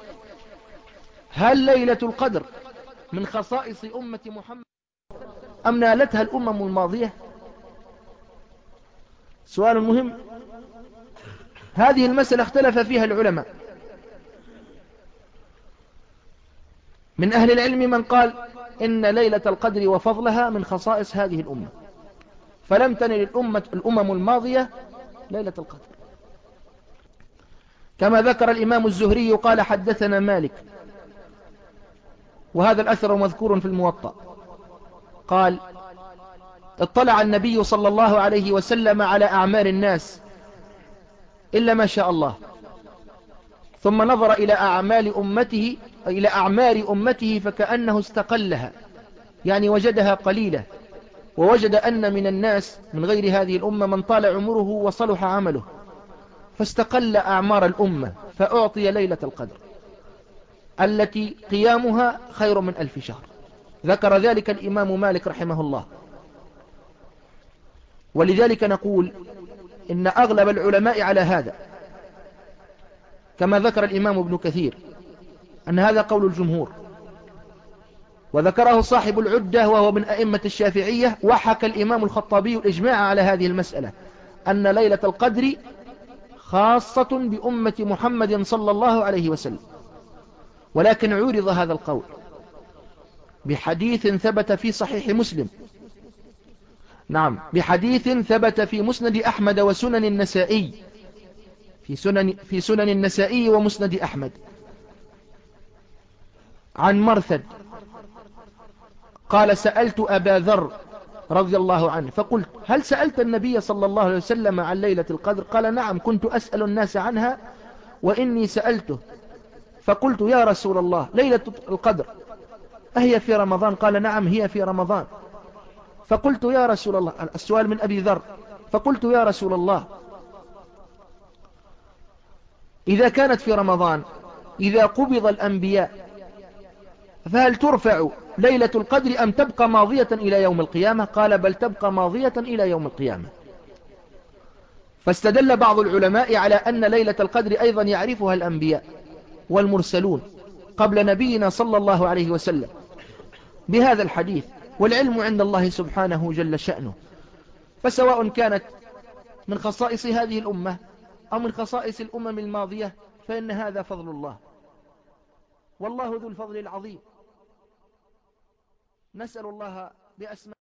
هل ليلة القدر من خصائص أمة محمد أم نالتها الأمم الماضية؟ سؤال مهم. هذه المسألة اختلف فيها العلماء. من أهل العلم من قال إن ليلة القدر وفضلها من خصائص هذه الأمة، فلم تنل الأمة الأمم الماضية ليلة القدر، كما ذكر الإمام الزهري قال: حدثنا مالك، وهذا الأثر مذكور في الموطأ، قال: اطلع النبي صلى الله عليه وسلم على أعمار الناس إلا ما شاء الله، ثم نظر إلى أعمال أمته إلى أعمار أمته فكأنه استقلها، يعني وجدها قليلة، ووجد أن من الناس من غير هذه الأمة من طال عمره وصلح عمله، فاستقل أعمار الأمة فأعطي ليلة القدر التي قيامها خير من ألف شهر. ذكر ذلك الإمام مالك رحمه الله. ولذلك نقول إن أغلب العلماء على هذا، كما ذكر الإمام ابن كثير أن هذا قول الجمهور، وذكره صاحب العدة وهو من أئمة الشافعية، وحكى الإمام الخطابي الإجماع على هذه المسألة، أن ليلة القدر خاصة بأمة محمد صلى الله عليه وسلم. ولكن عورض هذا القول بحديث ثبت في صحيح مسلم، نعم، بحديث ثبت في مسند أحمد وسنن النسائي، في سنن, في سنن النسائي ومسند أحمد، عن مرثد قال: سألت أبا ذر رضي الله عنه فقلت: هل سألت النبي صلى الله عليه وسلم عن ليلة القدر؟ قال: نعم، كنت أسأل الناس عنها وإني سألته، فقلت: يا رسول الله، ليلة القدر أهي في رمضان؟ قال: نعم، هي في رمضان. فقلت: يا رسول الله، السؤال من أبي ذر، فقلت: يا رسول الله، إذا كانت في رمضان، إذا قبض الأنبياء، فهل ترفع ليلة القدر أم تبقى ماضية إلى يوم القيامة؟ قال: بل تبقى ماضية إلى يوم القيامة. فاستدل بعض العلماء على أن ليلة القدر أيضا يعرفها الأنبياء والمرسلون قبل نبينا صلى الله عليه وسلم بهذا الحديث، والعلم عند الله سبحانه جل شأنه. فسواء كانت من خصائص هذه الأمة أو من خصائص الأمم الماضية، فإن هذا فضل الله، والله ذو الفضل العظيم. نسأل الله بأسماء